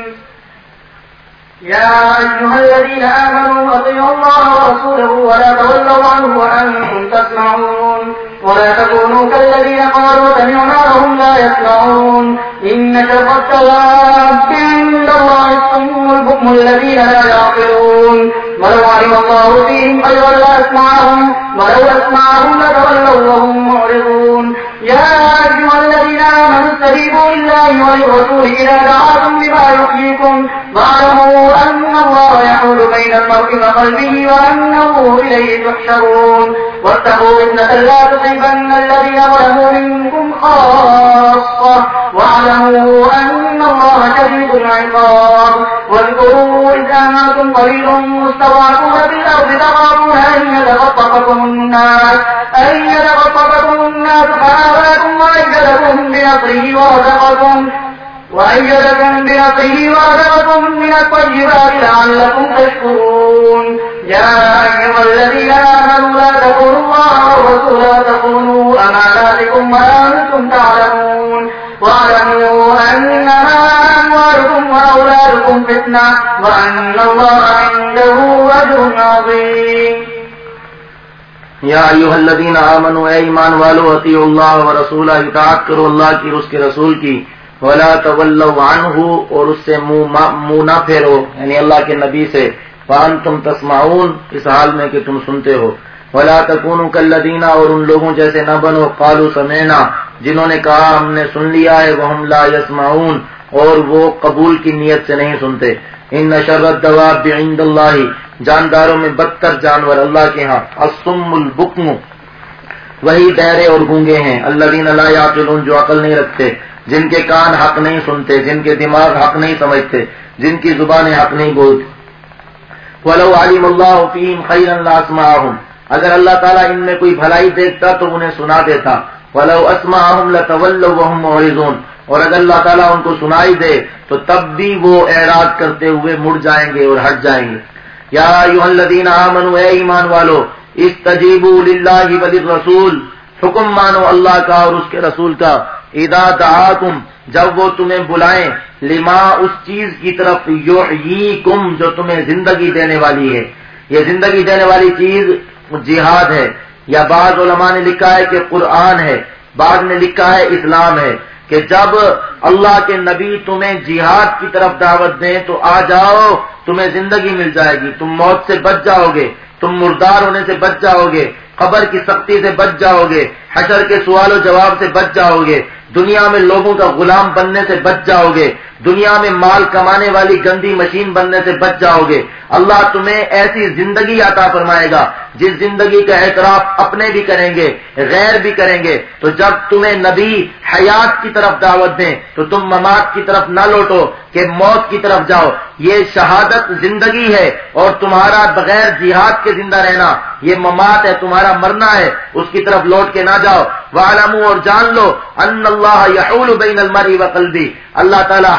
يا أيها الذين آمنوا أطيعوا الله ورسوله ولا تولوا عنه وأنتم تسمعون ولا تكونوا كالذين قالوا سمعنا وهم لا يسمعون إن شر الدواب عند الله الصم البكم الذين لا يعقلون ولو علم الله فيهم خيرا لأسمعهم ولو أسمعهم لتولوا وهم معرضون يا أيها الذين آمنوا استجيبوا لله وللرسول إذا دعاكم لما يحييكم واعلموا أن الله يحول بين المرء وقلبه وأنه إليه تحشرون واتقوا فتنة لا تصيبن الذين ظلموا منكم خاصة واعلموا أن الله شديد العقاب واذكروا إذ أنتم قليل مستضعفون في الأرض تخافون أن يتخطفكم الناس أن يتخطفكم الناس فآواكم وأيدكم بنصره ورزقكم وأيدكم بنصره ورزقكم من الطيبات لعلكم تشكرون يا أيها الذين آمنوا لا تخونوا الله والرسول وتخونوا أماناتكم وأنتم تعلمون واعلموا أنما أموالكم وأولادكم فتنة وأن الله عنده أجر عظيم. یا ایھا الذین آمنوا, اے ایمان والو, اطیعوا اللہ ورسولہ, اطاعت کرو اللہ کی اور اس کے رسول کی, ولا تولوا عنہ, اور اس سے منہ نہ پھیرو, یعنی اللہ کے نبی سے, وانتم تسمعون, اس حال میں کہ تم سنتے ہو, ولا تکونوا کالذین, اور ان لوگوں جیسے نہ بنو, قالوا سمعنا, جنہوں نے کہا ہم نے سن لیا ہے, وہم لا یسمعون, اور وہ قبول کی نیت سے نہیں سنتے. ان شر الدواب عند اللہ, جانداروں میں بدتر جانور اللہ کے ہاں, الصم البکم, وہی بہرے اور گونگے ہیں, الذین لا یعقلون, جو عقل نہیں رکھتے, جن کے کان حق نہیں سنتے, جن کے دماغ حق نہیں سمجھتے, جن کی زبانیں حق نہیں بولتی. وَلَوْ عَلِمَ اللَّهُ فِيهِمْ خَيْرًا لَأَسْمَعَهُمْ, اگر اللہ تعالیٰ ان میں کوئی بھلائی دیکھتا تو انہیں سنا دیتا. وَلَوْ أَسْمَعَهُمْ لَتَوَلَّوْا وَهُمْ مُعْرِضُونَ, اور اگر اللہ تعالیٰ ان کو سنائی دے تو تب بھی وہ اعراض کرتے ہوئے مڑ جائیں گے اور ہٹ جائیں گے. یا ایھا الذین آمنوا, اے ایمان والو, استجیبوا للہ وللرسول, حکم مانو اللہ کا اور اس کے رسول کا, اذا دعاکم, جب وہ تمہیں بلائیں, لما, اس چیز کی طرف, یحییکم, جو تمہیں زندگی دینے والی ہے. یہ زندگی دینے والی چیز جہاد ہے, یا بعض علماء نے لکھا ہے کہ قرآن ہے, بعض نے لکھا ہے اسلام ہے, کہ جب اللہ کے نبی تمہیں جہاد کی طرف دعوت دیں تو آ جاؤ, تمہیں زندگی مل جائے گی, تم موت سے بچ جاؤ گے, تم مردار ہونے سے بچ جاؤ گے, قبر کی سختی سے بچ جاؤ گے, حشر کے سوال و جواب سے بچ جاؤ گے, دنیا میں لوگوں کا غلام بننے سے بچ جاؤ گے, دنیا میں مال کمانے والی گندی مشین بننے سے بچ جاؤ گے. اللہ تمہیں ایسی زندگی عطا فرمائے گا جس زندگی کا اعتراف اپنے بھی کریں گے, غیر بھی کریں گے. تو جب تمہیں نبی حیات کی طرف دعوت دیں تو تم ممات کی طرف نہ لوٹو کہ موت کی طرف جاؤ. یہ شہادت زندگی ہے, اور تمہارا بغیر جہاد کے زندہ رہنا یہ ممات ہے, تمہارا مرنا ہے, اس کی طرف لوٹ کے نہ جاؤ. وَاعْلَمُوا, اور جان لو, ان اللہ یحول بین المرء وقلبہ, اللہ تعالیٰ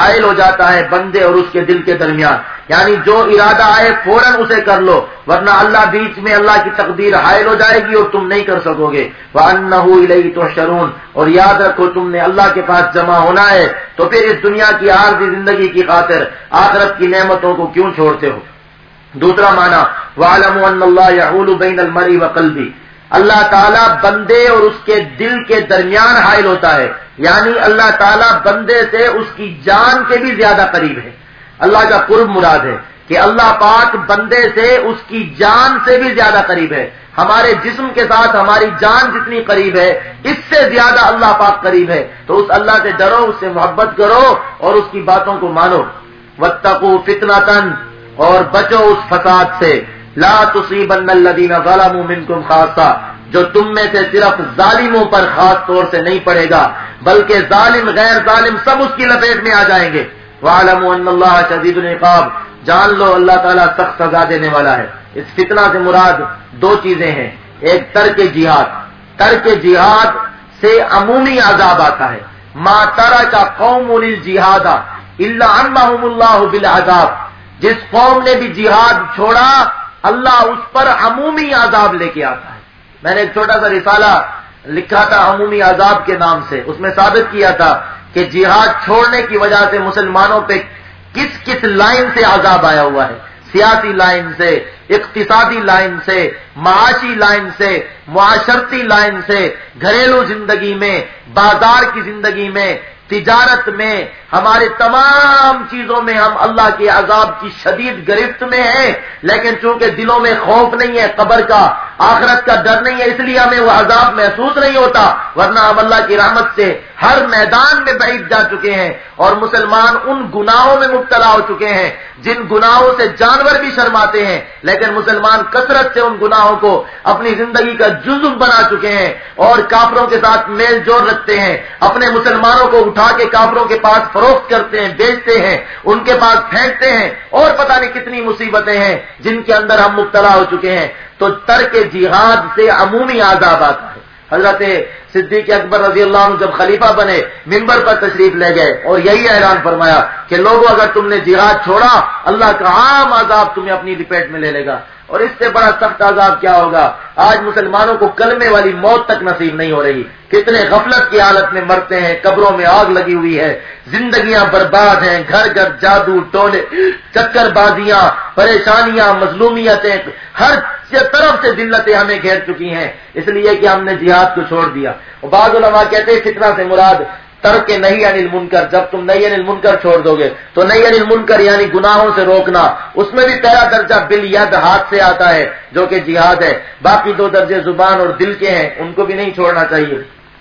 حائل ہو جاتا ہے بندے اور اس کے دل کے درمیان، یعنی جو ارادہ آئے فوراً اسے کر لو، ورنہ اللہ بیچ میں اللہ کی تقدیر حائل ہو جائے گی اور تم نہیں کر سکو گے۔ وَأَنَّهُ إِلَيْهِ تُحْشَرُونَ، اور یاد رکھو تم نے اللہ کے پاس جمع ہونا ہے، تو پھر اس دنیا کی عارضی زندگی کی خاطر آخرت کی نعمتوں کو کیوں چھوڑتے ہو؟ دوسرا معنی وَاعْلَمُوا أَنَّ اللَّهَ يَحُولُ بَيْنَ الْمَرْءِ وَقَلْبِهِ، اللہ تعالیٰ بندے اور اس کے دل کے درمیان حائل ہوتا ہے، یعنی اللہ تعالیٰ بندے سے اس کی جان کے بھی زیادہ قریب ہے۔ اللہ کا قرب مراد ہے کہ اللہ پاک بندے سے اس کی جان سے بھی زیادہ قریب ہے۔ ہمارے جسم کے ساتھ ہماری جان جتنی قریب ہے اس سے زیادہ اللہ پاک قریب ہے، تو اس اللہ سے ڈرو، اس سے محبت کرو اور اس کی باتوں کو مانو۔ واتقوا فتنة، اور بچو اس فساد سے، لا تصیبن الذین ظلموا منکم خاصہ، جو تم میں سے صرف ظالموں پر خاص طور سے نہیں پڑے گا، بلکہ ظالم غیر ظالم سب اس کی لپیٹ میں آ جائیں گے۔ وَاعْلَمُوا أَنَّ اللَّهَ شَدِيدُ الْعِقَابِ، جان لو اللہ تعالیٰ سخت سزا دینے والا ہے۔ اس فتنہ سے مراد دو چیزیں ہیں، ایک ترک جہاد، ترک جہاد سے عمومی عذاب آتا ہے، ما ترک قوم الجہاد الا عنهم اللہ بالعذاب، جس قوم نے بھی جہاد چھوڑا اللہ اس پر عمومی عذاب لے کے آتا ہے۔ میں نے ایک چھوٹا سا رسالہ لکھا تھا عمومی عذاب کے نام سے، اس میں ثابت کیا تھا کہ جہاد چھوڑنے کی وجہ سے مسلمانوں پہ کس کس لائن سے عذاب آیا ہوا ہے، سیاسی لائن سے، اقتصادی لائن سے، معاشی لائن سے، معاشرتی لائن سے، گھریلو زندگی میں، بازار کی زندگی میں، تجارت میں، ہمارے تمام چیزوں میں ہم اللہ کے عذاب کی شدید گرفت میں ہیں، لیکن چونکہ دلوں میں خوف نہیں ہے قبر کا، آخرت کا ڈر نہیں ہے، اس لیے ہمیں وہ عذاب محسوس نہیں ہوتا، ورنہ ہم اللہ کی رحمت سے ہر میدان میں بعید جا چکے ہیں، اور مسلمان ان گناہوں میں مبتلا ہو چکے ہیں جن گناہوں سے جانور بھی شرماتے ہیں، لیکن مسلمان کثرت سے ان گناہوں کو اپنی زندگی کا جزو بنا چکے ہیں اور کافروں کے ساتھ میل جوڑ رکھتے ہیں، اپنے مسلمانوں کو اٹھا کے کافروں کے پاس فروخت کرتے ہیں، بیچتے ہیں، ان کے پاس پھینکتے ہیں، اور پتہ نہیں کتنی مصیبتیں ہیں جن کے اندر ہم مبتلا ہو چکے ہیں۔ تو ترک جہاد سے عمومی عذاب آتا ہے۔ حضرت صدیق اکبر رضی اللہ عنہ جب خلیفہ بنے منبر پر تشریف لے گئے اور یہی اعلان فرمایا کہ لوگوں اگر تم نے جہاد چھوڑا اللہ کا عام عذاب تمہیں اپنی لپیٹ میں لے لے گا، اور اس سے بڑا سخت عذاب کیا ہوگا؟ آج مسلمانوں کو کلمے والی موت تک نصیب نہیں ہو رہی، کتنے غفلت کی حالت میں مرتے ہیں، قبروں میں آگ لگی ہوئی ہے، زندگیاں برباد ہیں، گھر گھر جادو ٹولے چکر بازیاں، پریشانیاں، مظلومیتیں، ہر طرف سے ذلتیں ہمیں گھیر چکی ہیں، اس لیے کہ ہم نے جہاد کو چھوڑ دیا۔ اور بعض علماء کہتے ہیں فتنہ سے مراد ترک نہی عن المنکر، جب تم نہی عن المنکر چھوڑ دو گے تو نہی عن المنکر یعنی گناہوں سے روکنا، اس میں بھی پہلا درجہ بالید ہاتھ سے آتا ہے جو کہ جہاد ہے، باقی دو درجے زبان اور دل کے ہیں، ان کو بھی نہیں چھوڑنا چاہیے۔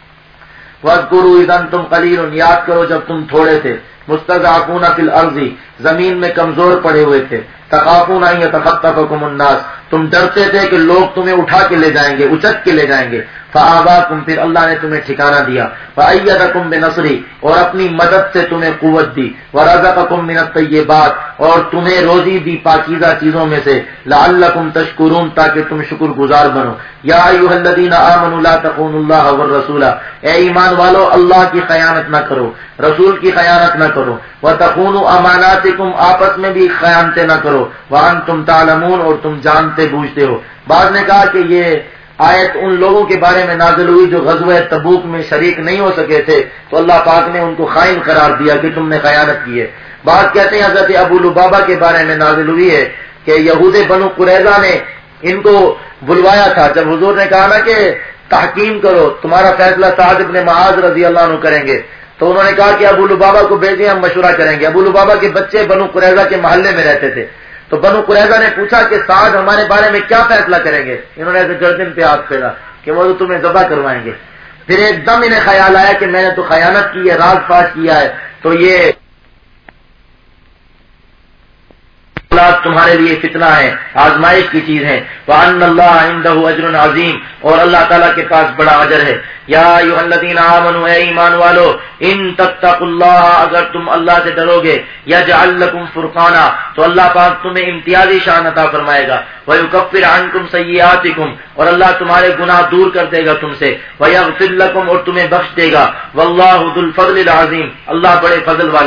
وَاذْكُرُوا إِذْ أَنْتُمْ قَلِيلٌ، یاد کرو جب تم تھوڑے تھے، مُسْتَضْعَفُونَ فِي الْأَرْضِ، زمین میں کمزور پڑے ہوئے تھے، تَخَافُونَ أَنْ يَتَخَطَّفَكُمُ النَّاسُ، تم ڈرتے تھے کہ لوگ تمہیں اٹھا کے لے جائیں گے، اچک کے لے جائیں گے، فَآوَاكُمْ، پھر اللہ نے تمہیں ٹھکانہ دیا، وَأَيَّدَكُمْ بِنَصْرِهِ، اور اپنی مدد سے تمہیں قوت دی، وَرَزَقَكُمْ مِنَ الطَّيِّبَاتِ، اور تمہیں روزی دی پاکیزہ چیزوں میں سے، لَعَلَّكُمْ تَشْكُرُونَ، تاکہ تم شکر گزار بنو۔ یا ایھا الذین آمنوا لا تخونوا اللہ والرسول، اے ایمان والو اللہ کی خیانت نہ کرو، رسول کی خیانت نہ کرو، وتخونوا اماناتکم، آپس میں بھی خیانتیں نہ کرو، وانتم تعلمون، اور تم جانتے بوجھتے ہو۔ بعض نے کہا کہ یہ آیت ان لوگوں کے بارے میں نازل ہوئی جو غزوہ تبوک میں شریک نہیں ہو سکے تھے، تو اللہ پاک نے ان کو خائن قرار دیا کہ تم نے خیانت کی ہے۔ بعض کہتے ہیں حضرت ابو لبابہ کے بارے میں نازل ہوئی ہے کہ یہود بنو قریظہ نے ان کو بلوایا تھا، جب حضور نے کہا نا کہ تحکیم کرو، تمہارا فیصلہ سعد بن معاذ رضی اللہ عنہ کریں گے، تو انہوں نے کہا کہ ابو لبابہ کو بھیجیں، ہم مشورہ کریں گے۔ ابو لبابہ کے بچے بنو قریظہ کے محلے میں رہتے تھے، تو بنو قریظہ نے پوچھا کہ سعد ہمارے بارے میں کیا فیصلہ کریں گے؟ انہوں نے ایسے گردن پہ ہاتھ پھیرا کہ وہ تو تمہیں ذبح کروائیں گے۔ پھر ایک دم انہیں خیال آیا کہ میں نے تو خیانت کی ہے، راز فاش کیا ہے، تو یہ تمہارے لیے فتنہ ہے، آزمائش کی چیز ہے۔ وَأَنَّ اللَّهَ عِندَهُ أَجْرٌ عَظِيمٌ، اور اللہ تعالیٰ کے پاس بڑا اجر ہے۔ یا ایھا الذین آمنوا، اے ایمان والو، ان تتقوا اللہ، اگر تم اللہ سے ڈرو گے، یجعل لکم فرقانا، تو اللہ پاک تمہیں امتیازی شان عطا فرمائے گا، ویکفر عنکم سیئاتکم، اور اللہ تمہارے گناہ دور کر دے گا تم سے، ویغفر لکم، اور تمہیں بخش دے گا، واللہ ذو الفضل العظیم، اللہ بڑے فضل والا ہے۔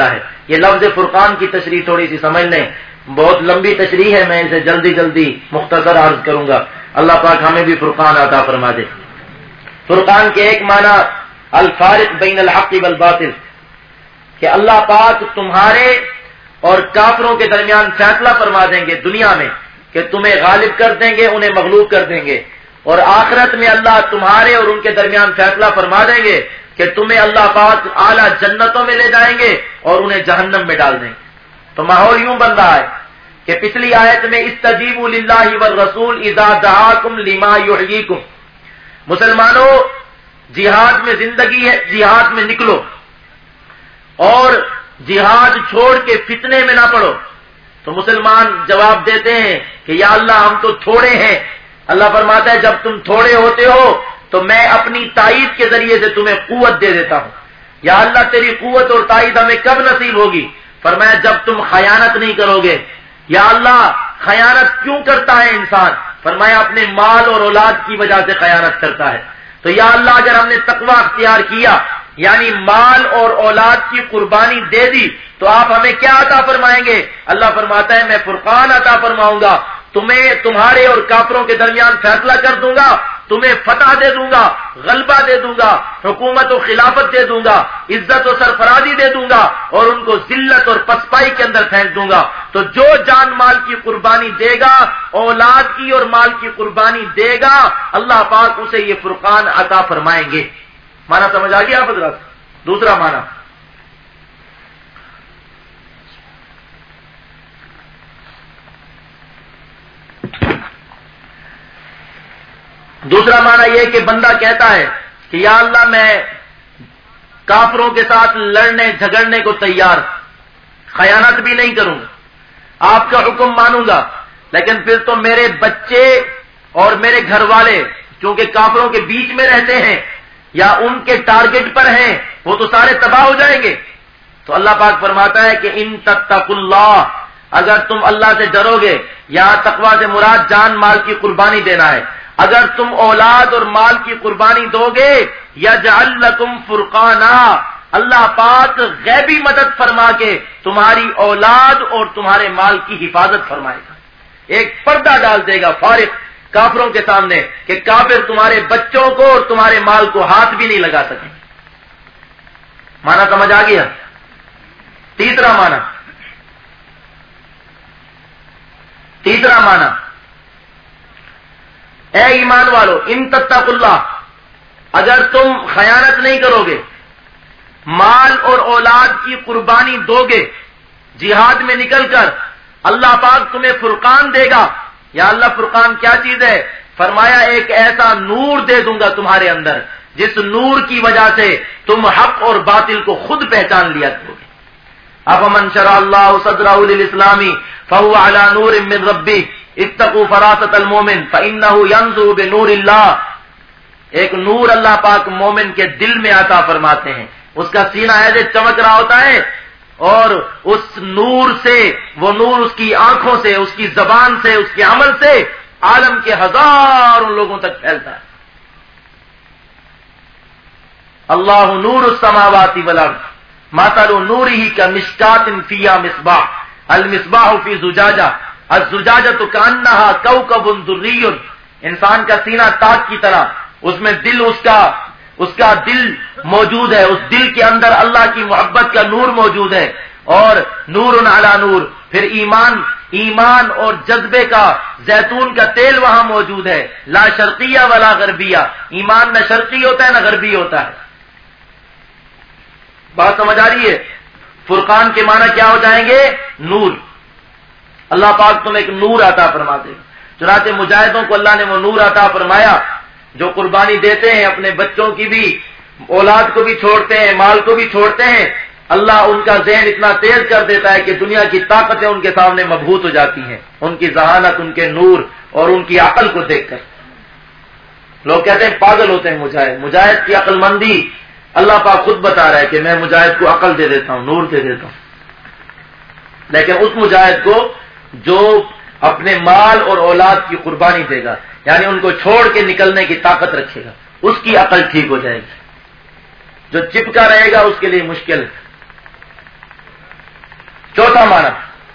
یہ لفظ فرقان کی تشریح تھوڑی سی سمجھ لیں، بہت لمبی تشریح ہے، میں اسے جلدی جلدی مختصر عرض کروں گا، اللہ پاک ہمیں بھی فرقان عطا فرما دے۔ فرقان کے ایک معنی الفارق بین الحق والباطل، کہ اللہ پاک تمہارے اور کافروں کے درمیان فیصلہ فرما دیں گے دنیا میں، کہ تمہیں غالب کر دیں گے، انہیں مغلوب کر دیں گے، اور آخرت میں اللہ تمہارے اور ان کے درمیان فیصلہ فرما دیں گے کہ تمہیں اللہ پاک اعلیٰ جنتوں میں لے جائیں گے اور انہیں جہنم میں ڈال دیں گے۔ تو ماحول یوں بن رہا ہے کہ پچھلی آیت میں استجیبوا للہ والرسول اذا دعاکم لما یحییکم، مسلمانوں جہاد میں زندگی ہے، جہاد میں نکلو اور جہاد چھوڑ کے فتنے میں نہ پڑو۔ تو مسلمان جواب دیتے ہیں کہ یا اللہ ہم تو تھوڑے ہیں۔ اللہ فرماتا ہے جب تم تھوڑے ہوتے ہو تو میں اپنی تائید کے ذریعے سے تمہیں قوت دے دیتا ہوں۔ یا اللہ تیری قوت اور تائید ہمیں کب نصیب ہوگی؟ فرمایا جب تم خیانت نہیں کرو گے۔ یا اللہ خیانت کیوں کرتا ہے انسان؟ فرمایا اپنے مال اور اولاد کی وجہ سے خیانت کرتا ہے۔ تو یا اللہ اگر ہم نے تقوی اختیار کیا یعنی مال اور اولاد کی قربانی دے دی تو آپ ہمیں کیا عطا فرمائیں گے؟ اللہ فرماتا ہے میں فرقان عطا فرماؤں گا، تمہیں تمہارے اور کافروں کے درمیان فیصلہ کر دوں گا، تمہیں فتح دے دوں گا، غلبہ دے دوں گا، حکومت و خلافت دے دوں گا، عزت و سرفرازی دے دوں گا، اور ان کو ذلت اور پسپائی کے اندر پھینک دوں گا۔ تو جو جان مال کی قربانی دے گا، اولاد کی اور مال کی قربانی دے گا، اللہ پاک اسے یہ فرقان عطا فرمائیں گے۔ معنی سمجھ آ گیا آپ حضرات؟ دوسرا معنی دوسرا معنی یہ کہ بندہ کہتا ہے کہ یا اللہ میں کافروں کے ساتھ لڑنے جھگڑنے کو تیار، خیانت بھی نہیں کروں گا، آپ کا حکم مانوں گا، لیکن پھر تو میرے بچے اور میرے گھر والے چونکہ کافروں کے بیچ میں رہتے ہیں یا ان کے ٹارگٹ پر ہیں، وہ تو سارے تباہ ہو جائیں گے۔ تو اللہ پاک فرماتا ہے کہ ان تتقوا اللہ، اگر تم اللہ سے ڈرو گے، یہاں تقوی سے مراد جان مال کی قربانی دینا ہے، اگر تم اولاد اور مال کی قربانی دو گے یجعل لکم فرقانا، اللہ پاک غیبی مدد فرما کے تمہاری اولاد اور تمہارے مال کی حفاظت فرمائے گا، ایک پردہ ڈال دے گا فارغ کافروں کے سامنے کہ کافر تمہارے بچوں کو اور تمہارے مال کو ہاتھ بھی نہیں لگا سکیں۔ معنی سمجھ آ گیا؟ تیسرا معنی تیسرا معنی اے ایمان والو ان تتقوا اللہ، اگر تم خیانت نہیں کرو گے، مال اور اولاد کی قربانی دو گے، جہاد میں نکل کر، اللہ پاک تمہیں فرقان دے گا۔ یا اللہ فرقان کیا چیز ہے؟ فرمایا ایک ایسا نور دے دوں گا تمہارے اندر جس نور کی وجہ سے تم حق اور باطل کو خود پہچان لیا کرو گے۔ افمن شرح اللہ صدرہ للاسلام فهو علی نور من ربہ اتقوا فراست المومن فانہ ینظر بنور اللہ، ایک نور اللہ پاک مومن کے دل میں عطا فرماتے ہیں، اس کا سینہ ایسے چمک رہا ہوتا ہے اور اس نور سے، وہ نور اس کی آنکھوں سے، اس کی زبان سے، اس کے عمل سے عالم کے ہزاروں لوگوں تک پھیلتا ہے۔ اللہ نور السماوات والارض مثل نورہ کمشکاۃ فیہا مصباح المصباح فی زجاجہ الزجاجۃ کأنہا کوکب دری، انسان کا سینہ تاج کی طرح، اس میں دل اس کا اس کا دل موجود ہے، اس دل کے اندر اللہ کی محبت کا نور موجود ہے، اور نور علی نور، پھر ایمان ایمان اور جذبے کا زیتون کا تیل وہاں موجود ہے، لا شرقیہ ولا غربیہ، ایمان نہ شرقی ہوتا ہے نہ غربی ہوتا ہے۔ بات سمجھ آ رہی ہے؟ فرقان کے معنی کیا ہو جائیں گے؟ نور، اللہ پاک تم ایک نور عطا فرما دے۔ چنانچہ مجاہدوں کو اللہ نے وہ نور عطا فرمایا جو قربانی دیتے ہیں، اپنے بچوں کی بھی، اولاد کو بھی چھوڑتے ہیں، مال کو بھی چھوڑتے ہیں، اللہ ان کا ذہن اتنا تیز کر دیتا ہے کہ دنیا کی طاقتیں ان کے سامنے مبہوت ہو جاتی ہیں، ان کی ذہانت، ان کے نور اور ان کی عقل کو دیکھ کر۔ لوگ کہتے ہیں پاگل ہوتے ہیں مجاہد، مجاہد کی عقل مندی اللہ پاک خود بتا رہا ہے کہ میں مجاہد کو عقل دے دیتا ہوں، نور دے دیتا ہوں، لیکن اس مجاہد کو جو اپنے مال اور اولاد کی قربانی دے گا، یعنی ان کو چھوڑ کے نکلنے کی طاقت رکھے گا، اس کی عقل ٹھیک ہو جائے گی۔ جو چپکا رہے گا اس کے لیے مشکل ہے۔ چوتھا معنی،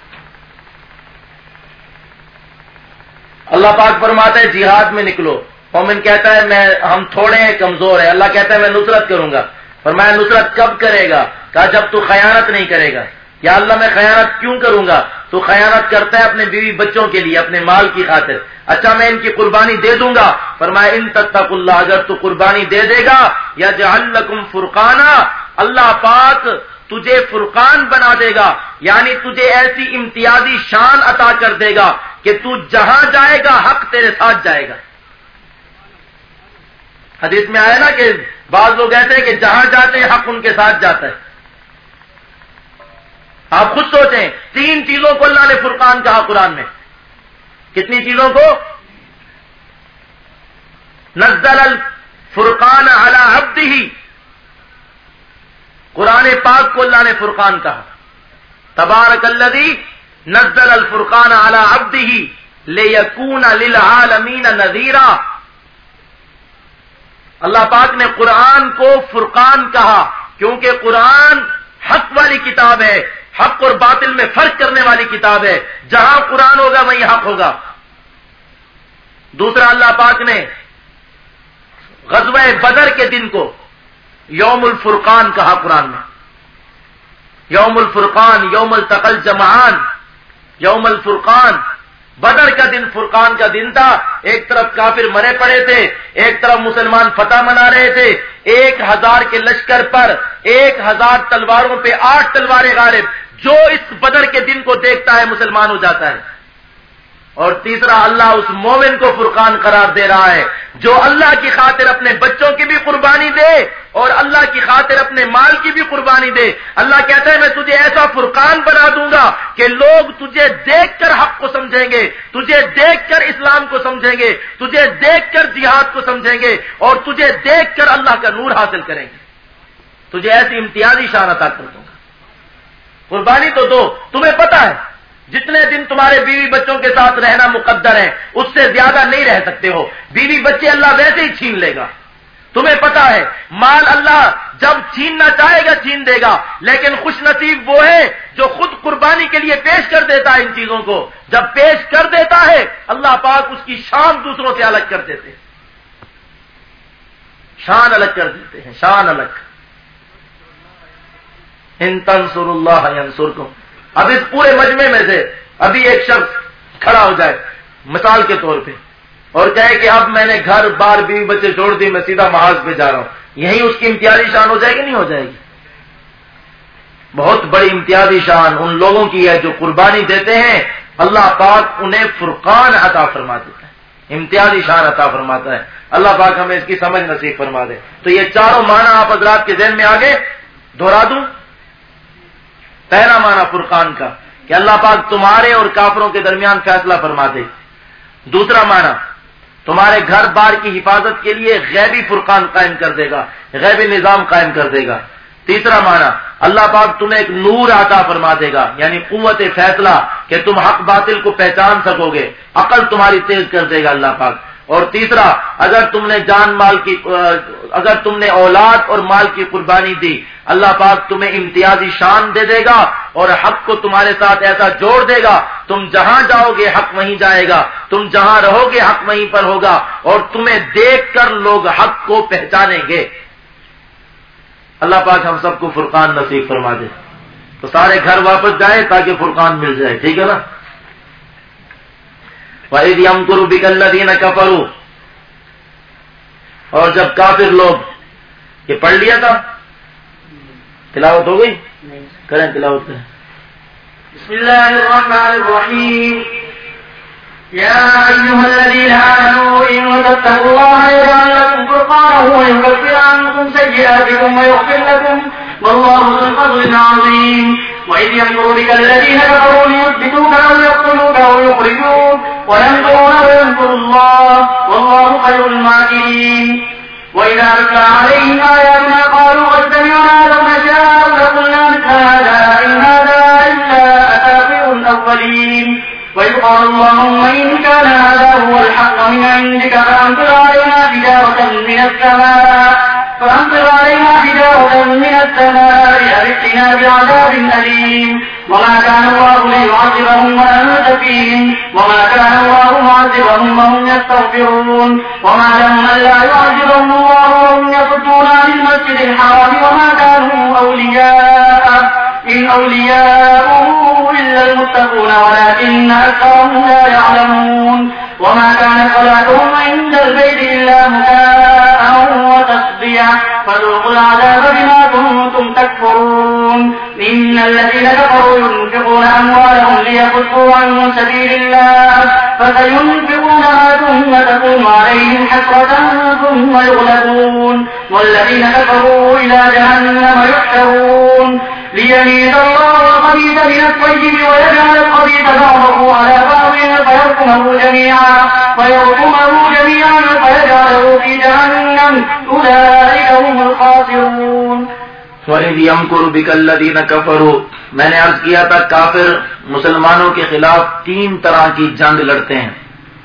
اللہ پاک فرماتا ہے جہاد میں نکلو، مومن کہتا ہے میں ہم تھوڑے ہیں کمزور ہیں، اللہ کہتا ہے میں نصرت کروں گا، فرمایا نصرت کب کرے گا؟ کہا جب تو خیانت نہیں کرے گا۔ یا اللہ میں خیانت کیوں کروں گا؟ تو خیانت کرتا ہے اپنے بیوی بچوں کے لیے، اپنے مال کی خاطر، اچھا میں ان کی قربانی دے دوں گا، فرمایا ان تتقوا اللہ، اگر تو قربانی دے دے گا یجعل لکم فرقانا، اللہ پاک تجھے فرقان بنا دے گا، یعنی تجھے ایسی امتیازی شان عطا کر دے گا کہ تو جہاں جائے گا حق تیرے ساتھ جائے گا۔ حدیث میں آیا نا کہ بعض لوگ کہتے ہیں کہ جہاں جاتے ہیں حق ان کے ساتھ جاتا ہے۔ آپ خود سوچیں، تین چیزوں کو اللہ نے فرقان کہا قرآن میں، کتنی چیزوں کو؟ نزل الفرقان علی عبدہ، قرآن پاک کو اللہ نے فرقان کہا، تبارک الذی نزل الفرقان علی عبدہ لیکون للعالمین نذیرا، اللہ پاک نے قرآن کو فرقان کہا کیونکہ قرآن حق والی کتاب ہے، حق اور باطل میں فرق کرنے والی کتاب ہے، جہاں قرآن ہوگا وہیں حق ہوگا۔ دوسرا اللہ پاک نے غزوہ بدر کے دن کو یوم الفرقان کہا قرآن میں، یوم الفرقان، یوم التقى الجمعان، یوم الفرقان، بدر کا دن فرقان کا دن تھا، ایک طرف کافر مرے پڑے تھے، ایک طرف مسلمان فتح منا رہے تھے، ایک ہزار کے لشکر پر ایک ہزار تلواروں پہ آٹھ تلواریں غالب، جو اس بدر کے دن کو دیکھتا ہے مسلمان ہو جاتا ہے۔ اور تیسرا اللہ اس مومن کو فرقان قرار دے رہا ہے جو اللہ کی خاطر اپنے بچوں کی بھی قربانی دے اور اللہ کی خاطر اپنے مال کی بھی قربانی دے۔ اللہ کہتا ہے میں تجھے ایسا فرقان بنا دوں گا کہ لوگ تجھے دیکھ کر حق کو سمجھیں گے، تجھے دیکھ کر اسلام کو سمجھیں گے، تجھے دیکھ کر جہاد کو سمجھیں گے اور تجھے دیکھ کر اللہ کا نور حاصل کریں گے، تجھے ایسی امتیازی شان عطا کر دوں گا۔ قربانی تو دو، تمہیں پتا ہے جتنے دن تمہارے بیوی بچوں کے ساتھ رہنا مقدر ہے اس سے زیادہ نہیں رہ سکتے ہو، بیوی بچے اللہ ویسے ہی چھین لے گا، تمہیں پتا ہے مال اللہ جب چھیننا چاہے گا چھین دے گا، لیکن خوش نصیب وہ ہے جو خود قربانی کے لیے پیش کر دیتا ہے ان چیزوں کو، جب پیش کر دیتا ہے اللہ پاک اس کی شان دوسروں سے الگ کر دیتے ہیں، شان الگ کر دیتے ہیں، شان الگ۔ ان تنصر اللہ ینصرکم، اب اس پورے مجمع میں سے ابھی ایک شخص کھڑا ہو جائے مثال کے طور پہ اور کہے کہ اب میں نے گھر بار بیوی بچے چھوڑ دی، میں سیدھا محاذ پہ جا رہا ہوں، یہی اس کی امتیازی شان ہو جائے گی نہیں ہو جائے گی؟ بہت بڑی امتیازی شان ان لوگوں کی ہے جو قربانی دیتے ہیں، اللہ پاک انہیں فرقان عطا فرما دیتا ہے، امتیازی شان عطا فرماتا ہے۔ اللہ پاک ہمیں اس کی سمجھ نصیب فرما دے۔ تو یہ چاروں معنی آپ حضرات کے ذہن میں آگے دہرا دوں۔ پہلا معنی فرقان کا کہ اللہ پاک تمہارے اور کافروں کے درمیان فیصلہ فرما دے۔ دوسرا معنی تمہارے گھر بار کی حفاظت کے لیے غیبی فرقان قائم کر دے گا، غیبی نظام قائم کر دے گا۔ تیسرا معنی اللہ پاک تمہیں ایک نور عطا فرما دے گا، یعنی قوت فیصلہ کہ تم حق باطل کو پہچان سکو گے، عقل تمہاری تیز کر دے گا اللہ پاک۔ اور تیسرا اگر تم نے جان مال کی اگر تم نے اولاد اور مال کی قربانی دی، اللہ پاک تمہیں امتیازی شان دے دے گا اور حق کو تمہارے ساتھ ایسا جوڑ دے گا، تم جہاں جاؤ گے حق وہیں جائے گا، تم جہاں رہو گے حق وہیں پر ہوگا اور تمہیں دیکھ کر لوگ حق کو پہچانیں گے۔ اللہ پاک ہم سب کو فرقان نصیب فرما دے۔ تو سارے گھر واپس جائیں تاکہ فرقان مل جائے، ٹھیک ہے نا؟ وَإِذْ يَمْكُرُ بِكَ الَّذِينَ كَفَرُوا، اور جب کافر لوگ، یہ پڑھ لیا تھا، تلاوت ہو گئی؟ کریں تلاوت کریں۔ بسم اللہ الرحمن الرحیم یا ایھا الذین آمنوا ان تتقوا اللہ یجعل لکم فرقانا ویکفر عنکم سیئاتکم ویغفر لکم واللہ ذو الفضل العظیم وَإِذْ يَمْكُرُ بِكَ الَّذِينَ كَفَرُوا لِيُثْبِتُوكَ أَوْ يَقْتُلُوكَ أَوْ يُخْرِجُوكَ وَيَمْكُرُونَ وَيَمْكُرُ اللَّهُ وَاللَّهُ خَيْرُ الْمَاكِرِينَ وَإِذَا تُتْلَىٰ عَلَيْهِمْ آيَاتُنَا قَالُوا قَدْ سَمِعْنَا لَوْ نَشَاءُ لَقُلْنَا مِثْلَ هَٰذَا إِنْ هَٰذَا إِلَّا أَسَاطِيرُ الْأَوَّلِينَ وَإِذْ قَالُوا اللَّهُمَّ إِن كَانَ هَٰذَا هُوَ الْحَقُّ مِنْ عِندِكَ فَأَمْطِرْ عَلَيْنَا حِجَارَةً مِّنَ السَّمَاءِ فأمطر علينا حجارة من السماء أو ائتنا بعذاب أليم وما كان الله ليعذبهم وأنت فيهم وما كان الله معذبهم وهم يستغفرون وما لهم ألا يعذبهم الله وهم يصدون عن المسجد الحرام وما كانوا أولياءه إن أولياؤه إلا المتقون ولكن أكثرهم لا يعلمون وما كان صلاتهم عند البيت إلا مكاء وتصديا فذوقوا العذاب بما كنتم تكفرون إن الذين كفروا ينفقون أموالهم ليصدوا عن سبيل الله فسينفقونها ثم تكون عليهم حسرة ثم يغلبون والذين كفروا إلى جهنم يحشرون ليميز الله الخبيث من الطيب ويجعل الخبيث بعضه على بعض فيركمه جميعا فيركمه جميعا فيجعله في جهنم أولئك هم الخاسرون. وَإِذْ يَمْكُرُ بِكَ الَّذِينَ كَفَرُوا میں نے عرض کیا تھا کافر مسلمانوں کے خلاف تین طرح کی جنگ لڑتے ہیں.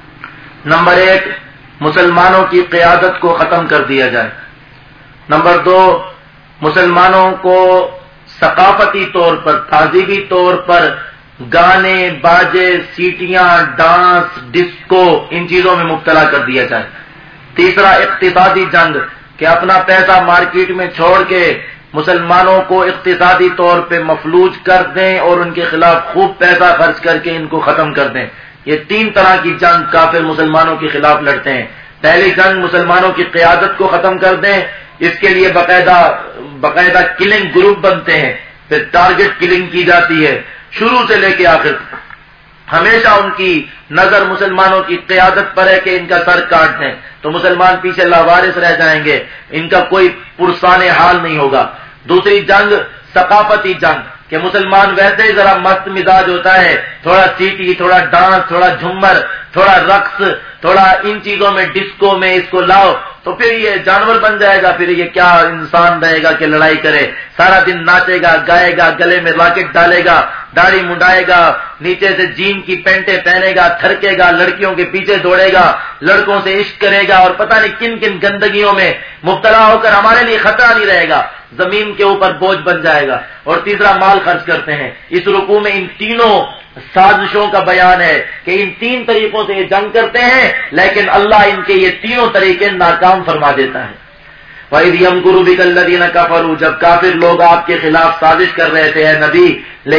نمبر ایک، مسلمانوں کی قیادت کو ختم کر دیا جائے. نمبر دو، مسلمانوں کو ثقافتی طور پر، تہذیبی طور پر گانے، باجے، سیٹیاں، ڈانس، ڈسکو، ان چیزوں میں مبتلا کر دیا جائے. تیسرا، اقتصادی جنگ کہ اپنا پیسہ مارکیٹ میں چھوڑ کے مسلمانوں کو اقتصادی طور پہ مفلوج کر دیں اور ان کے خلاف خوب پیسہ خرچ کر کے ان کو ختم کر دیں. یہ تین طرح کی جنگ کافر مسلمانوں کے خلاف لڑتے ہیں. پہلی جنگ مسلمانوں کی قیادت کو ختم کر دیں، اس کے لیے باقاعدہ باقاعدہ کلنگ گروپ بنتے ہیں، پھر ٹارگٹ کلنگ کی جاتی ہے شروع سے لے کے آخر تک. ہمیشہ ان کی نظر مسلمانوں کی قیادت پر ہے کہ ان کا سر کاٹ دیں تو مسلمان پیچھے لاوارث رہ جائیں گے، ان کا کوئی پرسان حال نہیں ہوگا. دوسری جنگ ثقافتی جنگ کہ مسلمان ویسے ہی ذرا مست مزاج ہوتا ہے، تھوڑا سیٹی، تھوڑا ڈانس، تھوڑا جھومر، تھوڑا رقص، تھوڑا ان چیزوں میں، ڈسکو میں اس کو لاؤ تو پھر یہ جانور بن جائے گا، پھر یہ کیا انسان رہے گا کہ لڑائی کرے. سارا دن ناچے گا، گائے گا، گلے میں راکٹ ڈالے گا، داڑھی منڈائے گا، نیچے سے جین کی پینٹیں پہنے گا، تھرکے گا، لڑکیوں کے پیچھے دوڑے گا، لڑکوں سے عشق کرے گا اور پتہ نہیں کن کن گندگیوں میں مبتلا ہو کر ہمارے لیے خطرہ نہیں رہے گا، زمین کے اوپر بوجھ بن جائے گا. اور تیسرا، مال خرچ کرتے ہیں. اس رکوع میں ان تینوں سازشوں کا بیان ہے کہ ان تین طریقوں سے یہ جنگ کرتے ہیں، لیکن اللہ ان کے یہ تینوں طریقے ناکام فرما دیتا ہے. وَإِذْ يَمْكُرُ بِكَ الَّذِينَ كَفَرُوا جب کافر لوگ آپ کے خلاف سازش کر رہے تھے، اے نبی،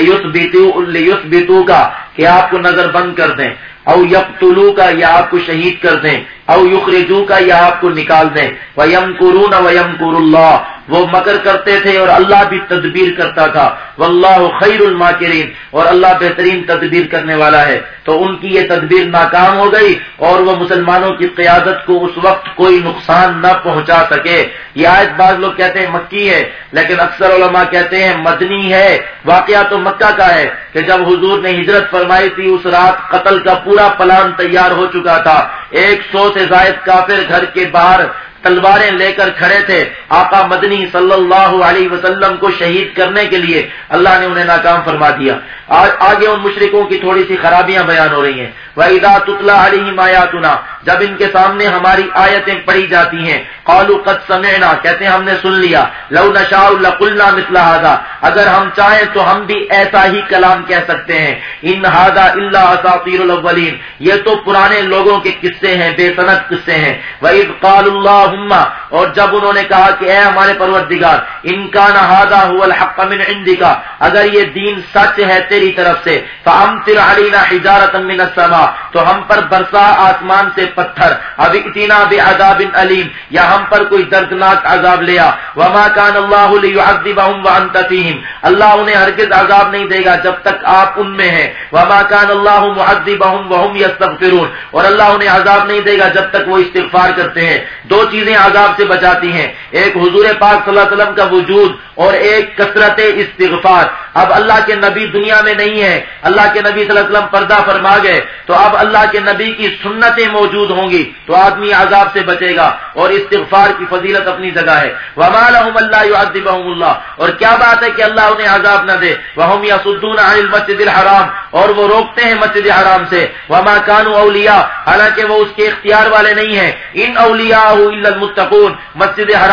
لِيُثْبِتُوكَ کہ آپ کو نظر بند کر دیں، او یقتلوک یا آپ کو شہید کر دیں، او یخرجوک یا آپ کو نکال دیں. وَيَمْكُرُونَ وَيَمْكُرُ اللَّهُ وہ مکر کرتے تھے اور اللہ بھی تدبیر کرتا تھا. واللہ خیر الماکرین اور اللہ بہترین تدبیر کرنے والا ہے. تو ان کی یہ تدبیر ناکام ہو گئی اور وہ مسلمانوں کی قیادت کو اس وقت کوئی نقصان نہ پہنچا سکے. یہ آیت بعض لوگ کہتے ہیں مکی ہے، لیکن اکثر علماء کہتے ہیں مدنی ہے. واقعہ تو مکہ کا ہے کہ جب حضور نے ہجرت فرمائی تھی اس رات قتل کا پورا پلان تیار ہو چکا تھا. ایک سو سے زائد کافر گھر کے باہر تلواریں لے کر کھڑے تھے آقا مدنی صلی اللہ علیہ وسلم کو شہید کرنے کے لیے. اللہ نے انہیں ناکام فرما دیا. آگے ان مشرکوں کی تھوڑی سی خرابیاں بیان ہو رہی ہیں. وَإِذَا تُتْلَى عَلَيْهِمْ آيَاتُنَا جب ان کے سامنے ہماری آیتیں پڑھی جاتی ہیں، قَالُوا قَدْ سَمِعْنَا کہتے ہیں ہم نے سن لیا، لَوْ نَشَاءُ لَقُلْنَا مِثْلَ هَذَا اگر ہم چاہیں تو ہم بھی ایسا ہی کلام کہہ سکتے ہیں. إِنْ هَذَا إِلَّا أَسَاطِيرُ الْأَوَّلِينَ یہ تو پرانے لوگوں کے قصے ہیں، بے سند قصے ہیں. وَإِذْ قَالُوا اللَّهُمَّ اور جب انہوں نے کہا کہ اے ہمارے پروردگار، إِنْ كَانَ هَذَا هُوَ الْحَقَّ مِنْ عِنْدِكَ اگر یہ دین سچ ہے تیری طرف سے، فَأَمْطِرْ عَلَيْنَا حِجَارَةً مِنَ السَّمَاءِ تو ہم پر برسا آسمان سے پتھر، اب ائتنا بعذاب علیم یا ہم پر کوئی دردناک عذاب لیا. وما كان الله ليعذبهم وانت فيهم اللہ انہیں ہرگز عذاب نہیں دے گا جب تک آپ ان میں ہیں. وما كان الله معذبهم وهم يستغفرون اور اللہ انہیں عذاب نہیں دے گا جب تک وہ استغفار کرتے ہیں. دو چیزیں عذاب سے بچاتی ہیں، ایک حضور پاک صلی اللہ علیہ وسلم کا وجود اور ایک کثرت استغفار. اب اللہ کے نبی دنیا میں نہیں ہے، اللہ کے نبی صلی اللہ علیہ وسلم پردہ فرما گئے، تو اب اللہ کے نبی کی سنتیں موجود ہوں گی تو آدمی عذاب سے بچے گا. اور استغفار کی فضیلت اپنی جگہ ہے. وما لهم الا يعذبهم الله اور کیا بات ہے کہ اللہ انہیں عذاب نہ دے. وهم يصدون عن المسجد الحرام اور وہ روکتے ہیں مسجد حرام سے. وما كانوا اولیاء حالانکہ وہ اس کے اختیار والے نہیں ہیں. ان اولیاءه الا المتقون مسجد حرام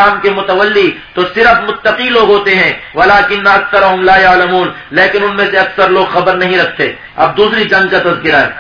اسلام کے متولی تو صرف متقی لوگ ہوتے ہیں، ولکن اکثرهم لا يعلمون، لیکن ان میں سے اکثر لوگ خبر نہیں رکھتے۔ اب دوسری جنگ کا تذکرہ ہے،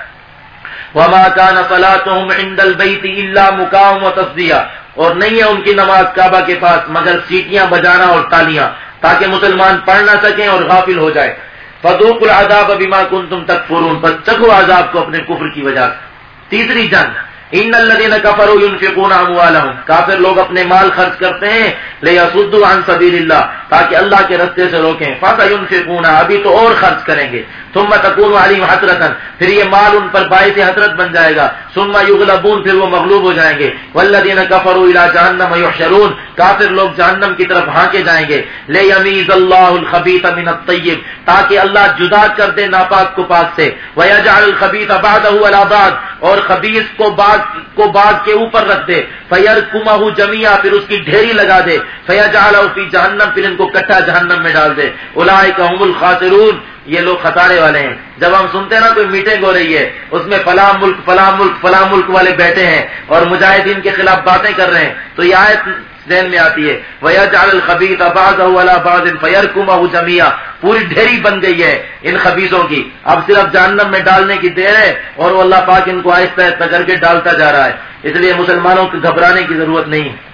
وما كان صلاتهم عند البيت الا مكاء وتصديا، اور نہیں ہے ان کی نماز کعبہ کے پاس مگر سیٹیاں بجانا اور تالیاں، تاکہ مسلمان پڑھ نہ سکیں اور غافل ہو جائے۔ فذوقوا العذاب بما كنتم تكفرون، پس چکھو عذاب کو اپنے کفر کی وجہ سے۔ تیسری جنگ، ان الذين كفروا ينفقون اموالهم، کافر لوگ اپنے مال خرچ کرتے ہیں ليصدوا عن سبيل الله، تاکہ اللہ کے راستے سے روکیں، فسينفقون، ابھی تو اور خرچ کریں گے، ثم تكون عليهم حسرة، پھر یہ مال ان پر باعث حسرت بن جائے گا، ثم يغلبون، پھر وہ مغلوب ہو جائیں گے، والذين كفروا الى جهنم يحشرون، کافر لوگ جہنم کی طرف ہانکے جائیں گے، ليميز الله الخبيث من الطيب، تاکہ اللہ جدا کر دے ناپاک کو پاک سے، ويجعل الخبيث بعده على بعض، اور خبیث کو بعض کو بعض کے اوپر رکھ دے، فیرکمہ جمیعا، پھر اس کی ڈھیری لگا دے، فیجعلہ فی جہنم، پھر ان کو کٹھا جہنم میں ڈال دے، اولئک هم الخاسرون، یہ لوگ خسارے والے ہیں۔ جب ہم سنتے ہیں نا کوئی میٹنگ ہو رہی ہے، اس میں فلاں ملک فلاں ملک فلاں ملک والے بیٹھے ہیں اور مجاہدین کے خلاف باتیں کر رہے ہیں، تو یہ آیت ذہن میں آتی ہے، وَيَجْعَلُ الْخَبِيثَ بَعْضَهُ عَلَى بَعْضٍ فَيَرْكُمَهُ جَمِيعًا، پوری ڈھیری بن گئی ہے ان خبیثوں کی، اب صرف جہنم میں ڈالنے کی دیر ہے، اور وہ اللہ پاک ان کو آہستہ آہستہ کر کے ڈالتا جا رہا ہے، اس لیے مسلمانوں کو گھبرانے کی ضرورت نہیں ہے۔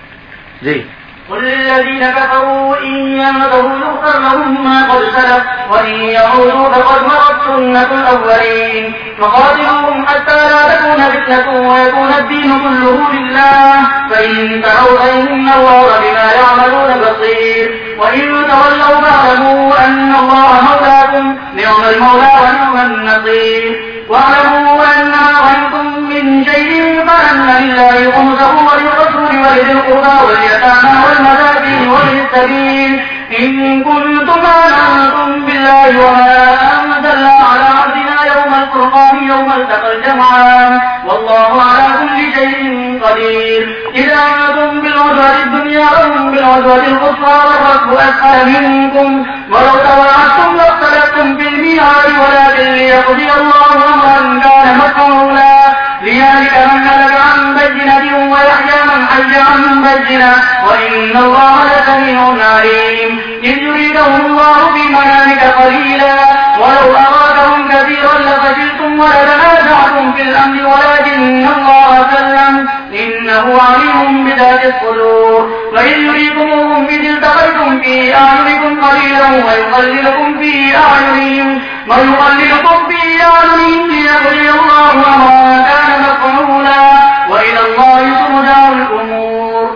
جی قل للذين كفروا إن ينتهوا يغفر لهم ما قد سلف وإن يعودوا فقد مرت سنة الأولين فقاتلوهم حتى لا تكون فتنة ويكون الدين كله لله فإن انتهوا فإن الله بما يعملون بصير وإن تولوا فاعلموا أن الله مولاكم نعم المولى ونعم النصير واعلموا أنما غنمتم من شيء فأن لله خمسه وللرسول ولذي القربى واليتامى والمساكين وابن السبيل إن كنتم آمنتم بالله وما أنزلنا على عبدنا يوم الفرقان يوم التقى الجمعان والله على كل شيء قدير إذا أنتم بالعدوة الدنيا وهم بالعدوة القصوى والركب أسفل منكم ولو تواعدتم لاختلفتم في الميعاد ولكن ليقضي الله أمرا كان مفعولا لذلك من هلك عن بينة ويحيى من حي عن بينة وإن الله لسميع عليم إذ يريدهم الله في منامك قليلا ولو أرادهم كثيرا لفشلتم ولتنازعتم في الأمر ولكن الله سلم إنه عليم بذات الصدور وإذ يريكموهم إذ التقيتم في أعينكم قليلا ويقللكم في أعينهم ويقللكم في أعينهم ليقضي الله ما كان مفعولا وإلى الله ترجع الأمور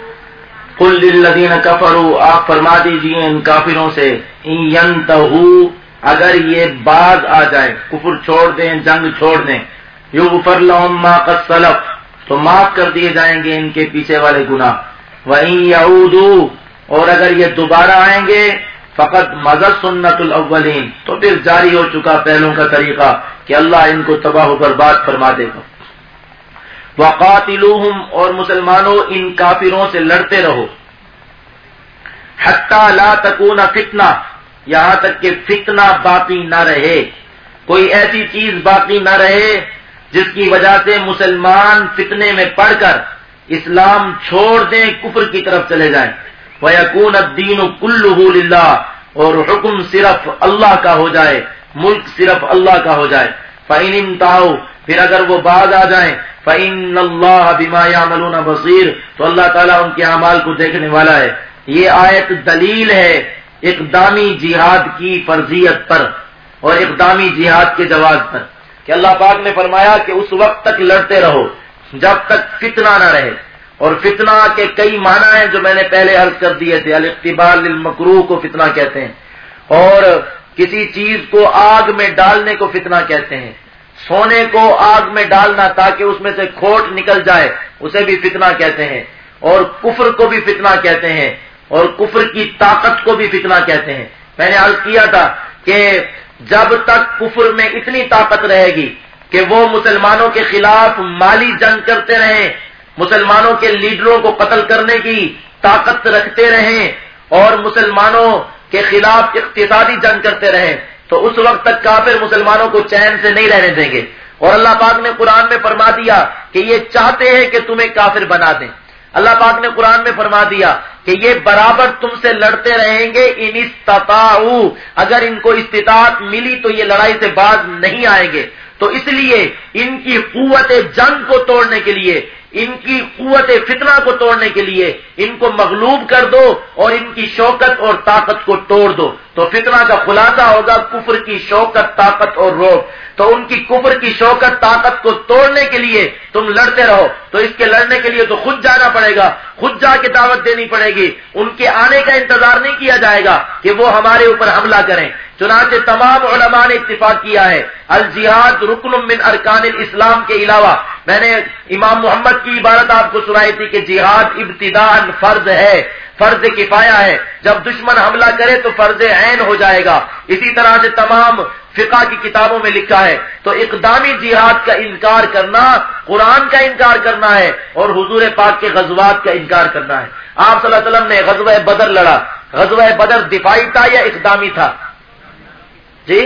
قل للذین کفروا، آپ فرما دیجئے ان کافروں سے، ان ینتہوا، اگر یہ باز آ جائیں، کفر چھوڑ دیں، جنگ چھوڑ دیں، یغفر لهم ما قد سلف، تو معاف کر دیے جائیں گے ان کے پیچھے والے گناہ، وَإِن يَعُودُوا، اور اگر یہ دوبارہ آئیں گے، فقط مضت سنت الاولین، تو پھر جاری ہو چکا پہلوں کا طریقہ کہ اللہ ان کو تباہ و برباد فرما دے گا۔ وَقَاتِلُوهُمْ، اور مسلمانوں ان کافروں سے لڑتے رہو، حَتَّى لَا تَكُونَ فِتْنَةٌ، یہاں تک کہ فتنہ باقی نہ رہے، کوئی ایسی چیز باقی نہ رہے جس کی وجہ سے مسلمان فتنے میں پڑ کر اسلام چھوڑ دیں، کفر کی طرف چلے جائیں، وَيَكُونَ الدِّينُ كُلُّهُ لِلَّهِ، اور حکم صرف اللہ کا ہو جائے، ملک صرف اللہ کا ہو جائے، فَإِنِ انْتَهَوْا، پھر اگر وہ باز آ جائیں، فَإِنَّ اللَّهَ بِمَا يَعْمَلُونَ بَصِيرٌ، تو اللہ تعالیٰ ان کے اعمال کو دیکھنے والا ہے۔ یہ آیت دلیل ہے اقدامی جہاد کی فرضیت پر اور اقدامی جہاد کے جواز پر، کہ اللہ پاک نے فرمایا کہ اس وقت تک لڑتے رہو جب تک فتنہ نہ رہے، اور فتنہ کے کئی معنی ہیں جو میں نے پہلے عرض کر دیے تھے، الاقتبال للمکروہ کو فتنہ کہتے ہیں، اور کسی چیز کو آگ میں ڈالنے کو فتنہ کہتے ہیں، سونے کو آگ میں ڈالنا تاکہ اس میں سے کھوٹ نکل جائے اسے بھی فتنہ کہتے ہیں، اور کفر کو بھی فتنہ کہتے ہیں، اور کفر کی طاقت کو بھی فتنہ کہتے ہیں۔ میں نے عرض کیا تھا کہ جب تک کفر میں اتنی طاقت رہے گی کہ وہ مسلمانوں کے خلاف مالی جنگ کرتے رہیں، مسلمانوں کے لیڈروں کو قتل کرنے کی طاقت رکھتے رہیں، اور مسلمانوں کے خلاف اقتصادی جنگ کرتے رہیں، تو اس وقت تک کافر مسلمانوں کو چین سے نہیں رہنے دیں گے۔ اور اللہ پاک نے قرآن میں فرما دیا کہ یہ چاہتے ہیں کہ تمہیں کافر بنا دیں۔ اللہ پاک نے قرآن میں فرما دیا کہ یہ برابر تم سے لڑتے رہیں گے ان استطاعوا، اگر ان کو استطاعت ملی تو یہ لڑائی سے باز نہیں آئیں گے. تو اس لیے ان کی قوت جنگ کو توڑنے کے لیے، ان کی قوت فتنہ کو توڑنے کے لیے ان کو مغلوب کر دو اور ان کی شوکت اور طاقت کو توڑ دو. تو فتنہ کا خلاصہ ہوگا کفر کی شوکت، طاقت اور روب. تو ان کی کفر کی شوکت، طاقت کو توڑنے کے لیے تم لڑتے رہو. تو اس کے لڑنے کے لیے تو خود جانا پڑے گا، خود جا کے دعوت دینی پڑے گی. ان کے آنے کا انتظار نہیں کیا جائے گا کہ وہ ہمارے اوپر حملہ کریں. چنانچہ تمام علماء نے اتفاق کیا ہے الجہاد رکن من ارکان الاسلام کے علاوہ. میں نے امام محمد کی عبارت آپ کو سنائی تھی کہ جہاد ابتداء فرض ہے، فرض کفایہ ہے. جب دشمن حملہ کرے تو فرض عین ہو جائے گا. اسی طرح سے تمام فقہ کی کتابوں میں لکھا ہے. تو اقدامی جہاد کا انکار کرنا قرآن کا انکار کرنا ہے اور حضور پاک کے غزوات کا انکار کرنا ہے. آپ صلی اللہ علیہ وسلم نے غزوہ بدر لڑا. غزوہ بدر دفاعی تھا یا اقدامی تھا؟ جی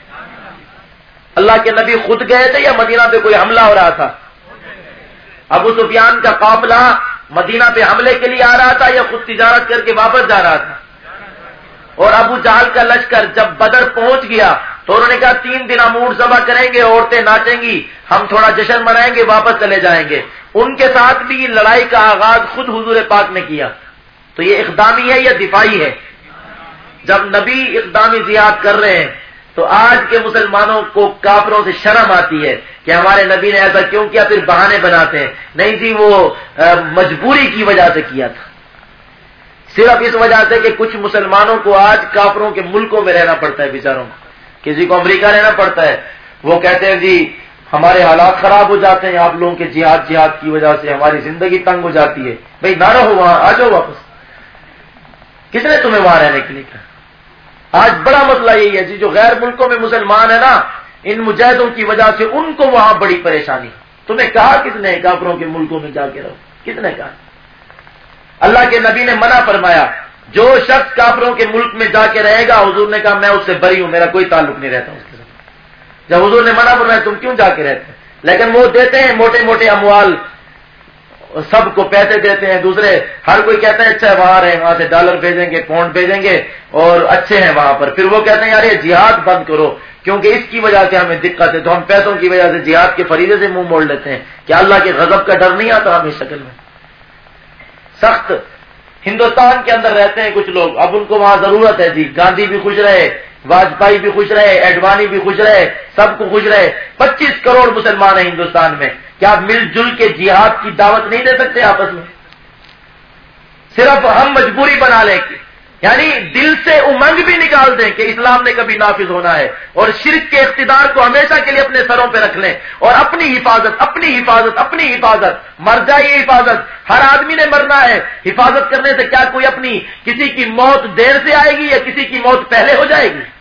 اللہ کے نبی خود گئے تھے یا مدینہ پہ کوئی حملہ ہو رہا تھا؟ ابو سفیان کا قافلہ مدینہ پہ حملے کے لیے آ رہا تھا یا خود تجارت کر کے واپس جا رہا تھا؟ اور ابو جہل کا لشکر جب بدر پہنچ گیا تو انہوں نے کہا تین دن ہم اونٹ ذبح کریں گے، عورتیں ناچیں گی، ہم تھوڑا جشن منائیں گے، واپس چلے جائیں گے. ان کے ساتھ بھی لڑائی کا آغاز خود حضور پاک نے کیا. تو یہ اقدامی ہے یا دفاعی ہے؟ جب نبی اقدامی جہاد کر رہے ہیں تو آج کے مسلمانوں کو کافروں سے شرم آتی ہے کہ ہمارے نبی نے ایسا کیوں کیا، پھر بہانے بناتے ہیں. نہیں جی، وہ مجبوری کی وجہ سے کیا تھا. صرف اس وجہ سے کہ کچھ مسلمانوں کو آج کافروں کے ملکوں میں رہنا پڑتا ہے بیچاروں کو. کسی کو امریکہ رہنا پڑتا ہے، وہ کہتے ہیں جی ہمارے حالات خراب ہو جاتے ہیں آپ لوگوں کے جہاد جہاد کی وجہ سے، ہماری زندگی تنگ ہو جاتی ہے. بھئی نہ رہو وہاں، آ جاؤ واپس. کس نے تمہیں وہاں رہنے کے لیے کہا؟ آج بڑا مسئلہ یہی ہے جی، جو غیر ملکوں میں مسلمان ہیں نا، ان مجاہدوں کی وجہ سے ان کو وہاں بڑی پریشانی. تمہیں کہا کس نے کافروں کے ملکوں میں جا کے رہو؟ کس نے کہا؟ اللہ کے نبی نے منع فرمایا جو شخص کافروں کے ملک میں جا کے رہے گا، حضور نے کہا میں اس سے بری ہوں، میرا کوئی تعلق نہیں رہتا اس کے ساتھ. جب حضور نے منع فرمایا تم کیوں جا کے رہتے ہیں؟ لیکن وہ دیتے ہیں موٹے موٹے اموال، سب کو پیسے دیتے ہیں. دوسرے ہر کوئی کہتا ہے اچھا ہے وہاں رہے، وہاں سے ڈالر بھیجیں گے، پاؤنڈ بھیجیں گے اور اچھے ہیں وہاں پر. پھر وہ کہتے ہیں یار یہ جہاد بند کرو کیونکہ اس کی وجہ سے ہمیں دقت ہے. تو ہم پیسوں کی وجہ سے جہاد کے فریضے سے منہ موڑ لیتے ہیں. کیا اللہ کے غضب کا ڈر نہیں آتا ہمیں شکل میں؟ سخت ہندوستان کے اندر رہتے ہیں کچھ لوگ، اب ان کو وہاں ضرورت ہے جی گاندھی بھی خوش رہے، واجپئی بھی خوش رہے، ایڈوانی بھی خوش رہے، سب کو خوش رہے. پچیس کروڑ مسلمان ہیں ہندوستان میں. کیا آپ مل جل کے جہاد کی دعوت نہیں دے سکتے آپس میں؟ صرف ہم مجبوری بنا لیں کہ یعنی دل سے امنگ بھی نکال دیں کہ اسلام نے کبھی نافذ ہونا ہے اور شرک کے اقتدار کو ہمیشہ کے لیے اپنے سروں پہ رکھ لیں اور اپنی حفاظت اپنی حفاظت اپنی حفاظت مر جائیے حفاظت. ہر آدمی نے مرنا ہے. حفاظت کرنے سے کیا کوئی اپنی کسی کی موت دیر سے آئے گی یا کسی کی موت پہلے ہو جائے گی؟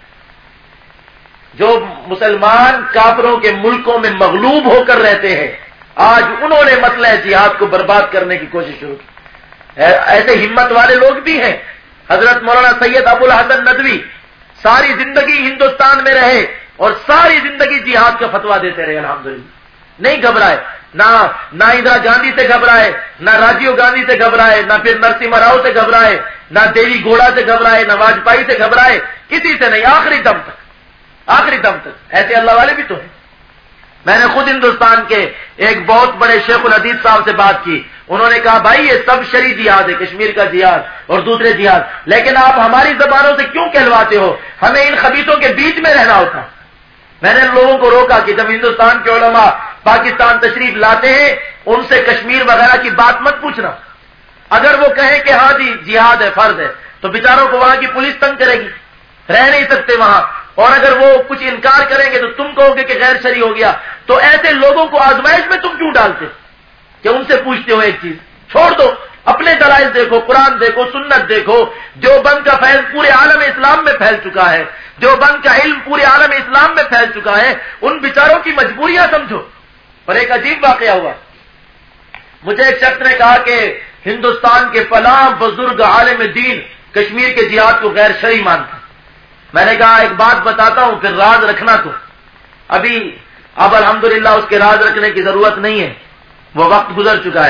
جو مسلمان کافروں کے ملکوں میں مغلوب ہو کر رہتے ہیں آج انہوں نے مسئلہ جہاد کو برباد کرنے کی کوشش شروع کی. ایسے ہمت والے لوگ بھی ہیں. حضرت مولانا سید ابو الحسن ندوی ساری زندگی ہندوستان میں رہے اور ساری زندگی جہاد کا فتویٰ دیتے رہے. الحمدللہ نہیں گھبرائے، نہ نہ اندرا گاندھی سے گھبرائے، نہ راجیو گاندھی سے گھبرائے، نہ پھر نرسمہ راؤ سے گھبرائے، نہ دیوی گوڑا سے گھبرائے، نہ واجپئی سے گھبرائے، کسی سے نہیں. آخری دم تک آخری دم تک ایسے اللہ والے بھی تو ہیں. میں نے خود ہندوستان کے ایک بہت بڑے شیخ الحدیث صاحب سے بات کی. انہوں نے کہا بھائی یہ سب شرعی جہاد ہے، کشمیر کا جہاد اور دوسرے جہاد، لیکن آپ ہماری زبانوں سے کیوں کہلواتے ہو؟ ہمیں ان خبیثوں کے بیچ میں رہنا ہوتا. میں نے لوگوں کو روکا کہ جب ہندوستان کے علماء پاکستان تشریف لاتے ہیں ان سے کشمیر وغیرہ کی بات مت پوچھنا. اگر وہ کہیں کہ ہاں جی جہاد ہے، فرض ہے، تو بیچاروں کو وہاں کی پولیس تنگ کرے گی، رہ نہیں سکتے وہاں. اور اگر وہ کچھ انکار کریں گے تو تم کہو گے کہ غیر شرعی ہو گیا. تو ایسے لوگوں کو آزمائش میں تم کیوں ڈالتے کہ ان سے پوچھتے ہو ایک چیز؟ چھوڑ دو، اپنے دلائل دیکھو، قرآن دیکھو، سنت دیکھو. دیوبند کا فیض پورے عالم اسلام میں پھیل چکا ہے، دیوبند کا علم پورے عالم اسلام میں پھیل چکا ہے. ان بیچاروں کی مجبوریاں سمجھو. پر ایک عجیب واقعہ ہوا. مجھے ایک شخص نے کہا کہ ہندوستان کے فلاں بزرگ عالم دین کشمیر کے جہاد کو غیر شرعی مانتا. میں نے کہا ایک بات بتاتا ہوں پھر راز رکھنا. تو ابھی اب الحمدللہ اس کے راز رکھنے کی ضرورت نہیں ہے، وہ وقت گزر چکا ہے.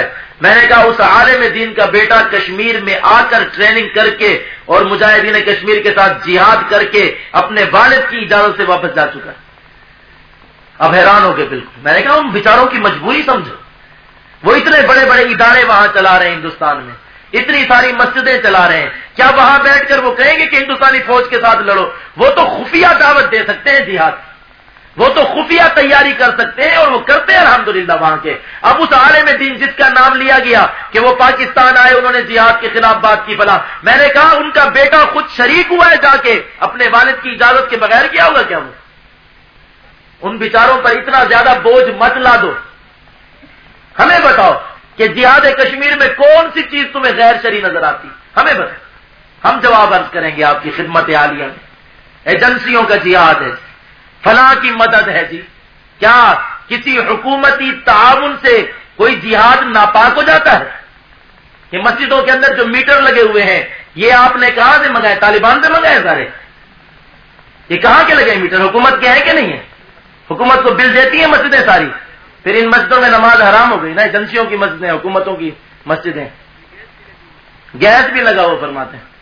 میں نے کہا اس عالم دین کا بیٹا کشمیر میں آ کر ٹریننگ کر کے اور مجاہدین کشمیر کے ساتھ جہاد کر کے اپنے والد کی اجازت سے واپس جا چکا. اب حیران ہو گئے بالکل. میں نے کہا ان بیچاروں کی مجبوری سمجھو. وہ اتنے بڑے بڑے ادارے وہاں چلا رہے ہیں ہندوستان میں, اتنی ساری مسجدیں چلا رہے ہیں, کیا وہاں بیٹھ کر وہ کہیں گے کہ ہندوستانی فوج کے ساتھ لڑو؟ وہ تو خفیہ دعوت دے سکتے ہیں جہاد, وہ تو خفیہ تیاری کر سکتے ہیں اور وہ کرتے ہیں الحمدللہ وہاں کے. اب اس عالم دین جس کا نام لیا گیا کہ وہ پاکستان آئے, انہوں نے جہاد کے خلاف بات کی فلاں, میں نے کہا ان کا بیٹا خود شریک ہوا ہے جا کے اپنے والد کی اجازت کے بغیر, کیا ہوگا کیا وہ؟ ان بیچاروں پر اتنا زیادہ بوجھ مت لا دو. ہمیں بتاؤ کہ جہاد کشمیر میں کون سی چیز تمہیں غیر شرعی نظر آتی؟ ہمیں بتاؤ, ہم جواب عرض کریں گے آپ کی خدمت عالیہ میں. ایجنسیوں کا جہاد ہے, فلاں کی مدد ہے جی. کیا کسی حکومتی تعاون سے کوئی جہاد ناپاک ہو جاتا ہے؟ کہ مسجدوں کے اندر جو میٹر لگے ہوئے ہیں یہ آپ نے کہاں سے منگائے؟ طالبان سے منگائے سارے. یہ کہاں کے لگے میٹر؟ حکومت کے ہیں کہ نہیں ہے؟ حکومت کو بل دیتی ہے مسجدیں ساری, پھر ان مسجدوں میں نماز حرام ہو گئی نا. ایجنسیوں کی مسجدیں, حکومتوں کی مسجدیں. گیس بھی لگا ہوا فرماتے ہیں,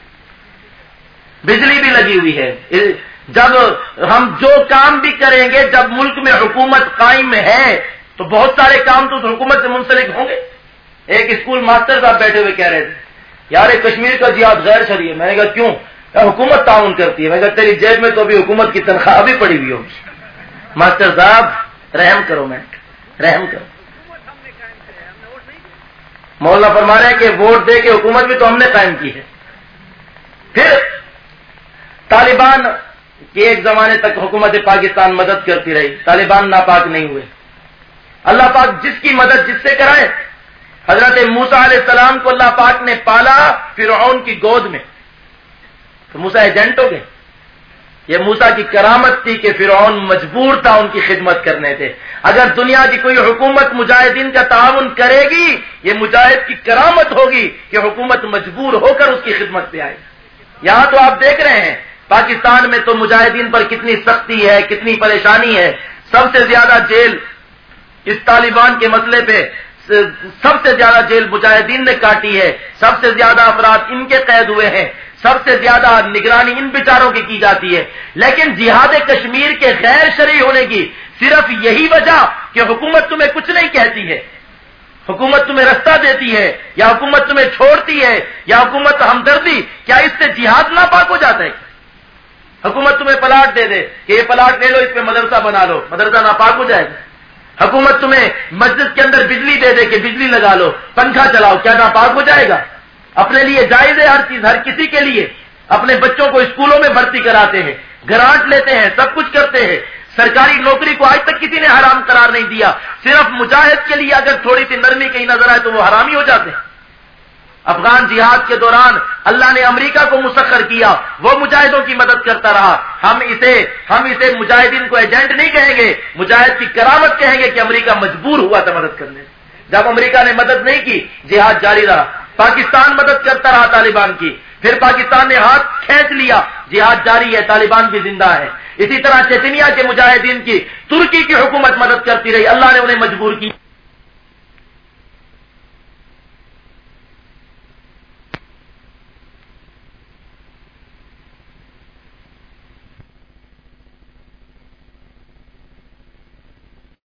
بجلی بھی لگی ہوئی ہے. جب ہم جو کام بھی کریں گے, جب ملک میں حکومت قائم ہے تو بہت سارے کام تو اس حکومت سے منسلک ہوں گے. ایک اسکول ماسٹر صاحب بیٹھے ہوئے کہہ رہے تھے یار کشمیر کا جہاد غیر شرعی ہے. میں نے کہا کیوں؟ حکومت تعاون کرتی ہے. میں نے کہا تیری جیب میں تو ابھی حکومت کی تنخواہ بھی پڑی ہوئی ہوگی. ماسٹر صاحب رحم کرو, میں رحم کرو. مولانا فرما رہے ہیں کہ ووٹ دے کے حکومت بھی تو ہم نے قائم کی ہے. پھر طالبان کی ایک زمانے تک حکومت پاکستان مدد کرتی رہی, طالبان ناپاک نہیں ہوئے. اللہ پاک جس کی مدد جس سے کرائے. حضرت موسیٰ علیہ السلام کو اللہ پاک نے پالا فرعون کی گود میں, تو موسیٰ ایجنٹ ہو گئے. یہ موسیٰ کی کرامت تھی کہ فرعون مجبور تھا ان کی خدمت کرنے سے. اگر دنیا کی کوئی حکومت مجاہدین کا تعاون کرے گی, یہ مجاہد کی کرامت ہوگی کہ حکومت مجبور ہو کر اس کی خدمت پہ آئے. یہاں تو آپ دیکھ رہے ہیں پاکستان میں تو مجاہدین پر کتنی سختی ہے, کتنی پریشانی ہے. سب سے زیادہ جیل اس طالبان کے مسئلے پہ سب سے زیادہ جیل مجاہدین نے کاٹی ہے. سب سے زیادہ افراد ان کے قید ہوئے ہیں. سب سے زیادہ نگرانی ان بیچاروں کی کی جاتی ہے. لیکن جہاد کشمیر کے غیر شرعی ہونے کی صرف یہی وجہ کہ حکومت تمہیں کچھ نہیں کہتی ہے, حکومت تمہیں رستہ دیتی ہے, یا حکومت تمہیں چھوڑتی ہے, یا حکومت ہمدردی, کیا اس سے جہاد ناپاک ہو جاتا ہے؟ حکومت تمہیں پلاٹ دے دے کہ یہ پلاٹ لے لو, اس پہ مدرسہ بنا لو, مدرسہ ناپاک ہو جائے گا. حکومت تمہیں مسجد کے اندر بجلی دے دے کہ بجلی لگا لو, پنکھا چلاؤ, کیا ناپاک ہو جائے گا؟ اپنے لیے جائز ہے ہر چیز, ہر کسی کے لیے. اپنے بچوں کو اسکولوں میں بھرتی کراتے ہیں, گرانٹ لیتے ہیں, سب کچھ کرتے ہیں. سرکاری نوکری کو آج تک کسی نے حرام قرار نہیں دیا. صرف مجاہد کے لیے اگر تھوڑی سی نرمی کہیں نظر آئے تو وہ حرامی ہو جاتے ہیں. افغان جہاد کے دوران اللہ نے امریکہ کو مسخر کیا, وہ مجاہدوں کی مدد کرتا رہا. ہم اسے ہم اسے مجاہدین کو ایجنٹ نہیں کہیں گے, مجاہد کی کرامت کہیں گے کہ امریکہ مجبور ہوا تھا مدد کرنے. جب امریکہ نے مدد نہیں کی, جہاد جاری رہا. پاکستان مدد کرتا رہا طالبان کی, پھر پاکستان نے ہاتھ کھینچ لیا, جہاد جاری ہے, طالبان بھی زندہ ہے. اسی طرح چیچنیا کے مجاہدین کی ترکی کی حکومت مدد کرتی رہی, اللہ نے انہیں مجبور کی.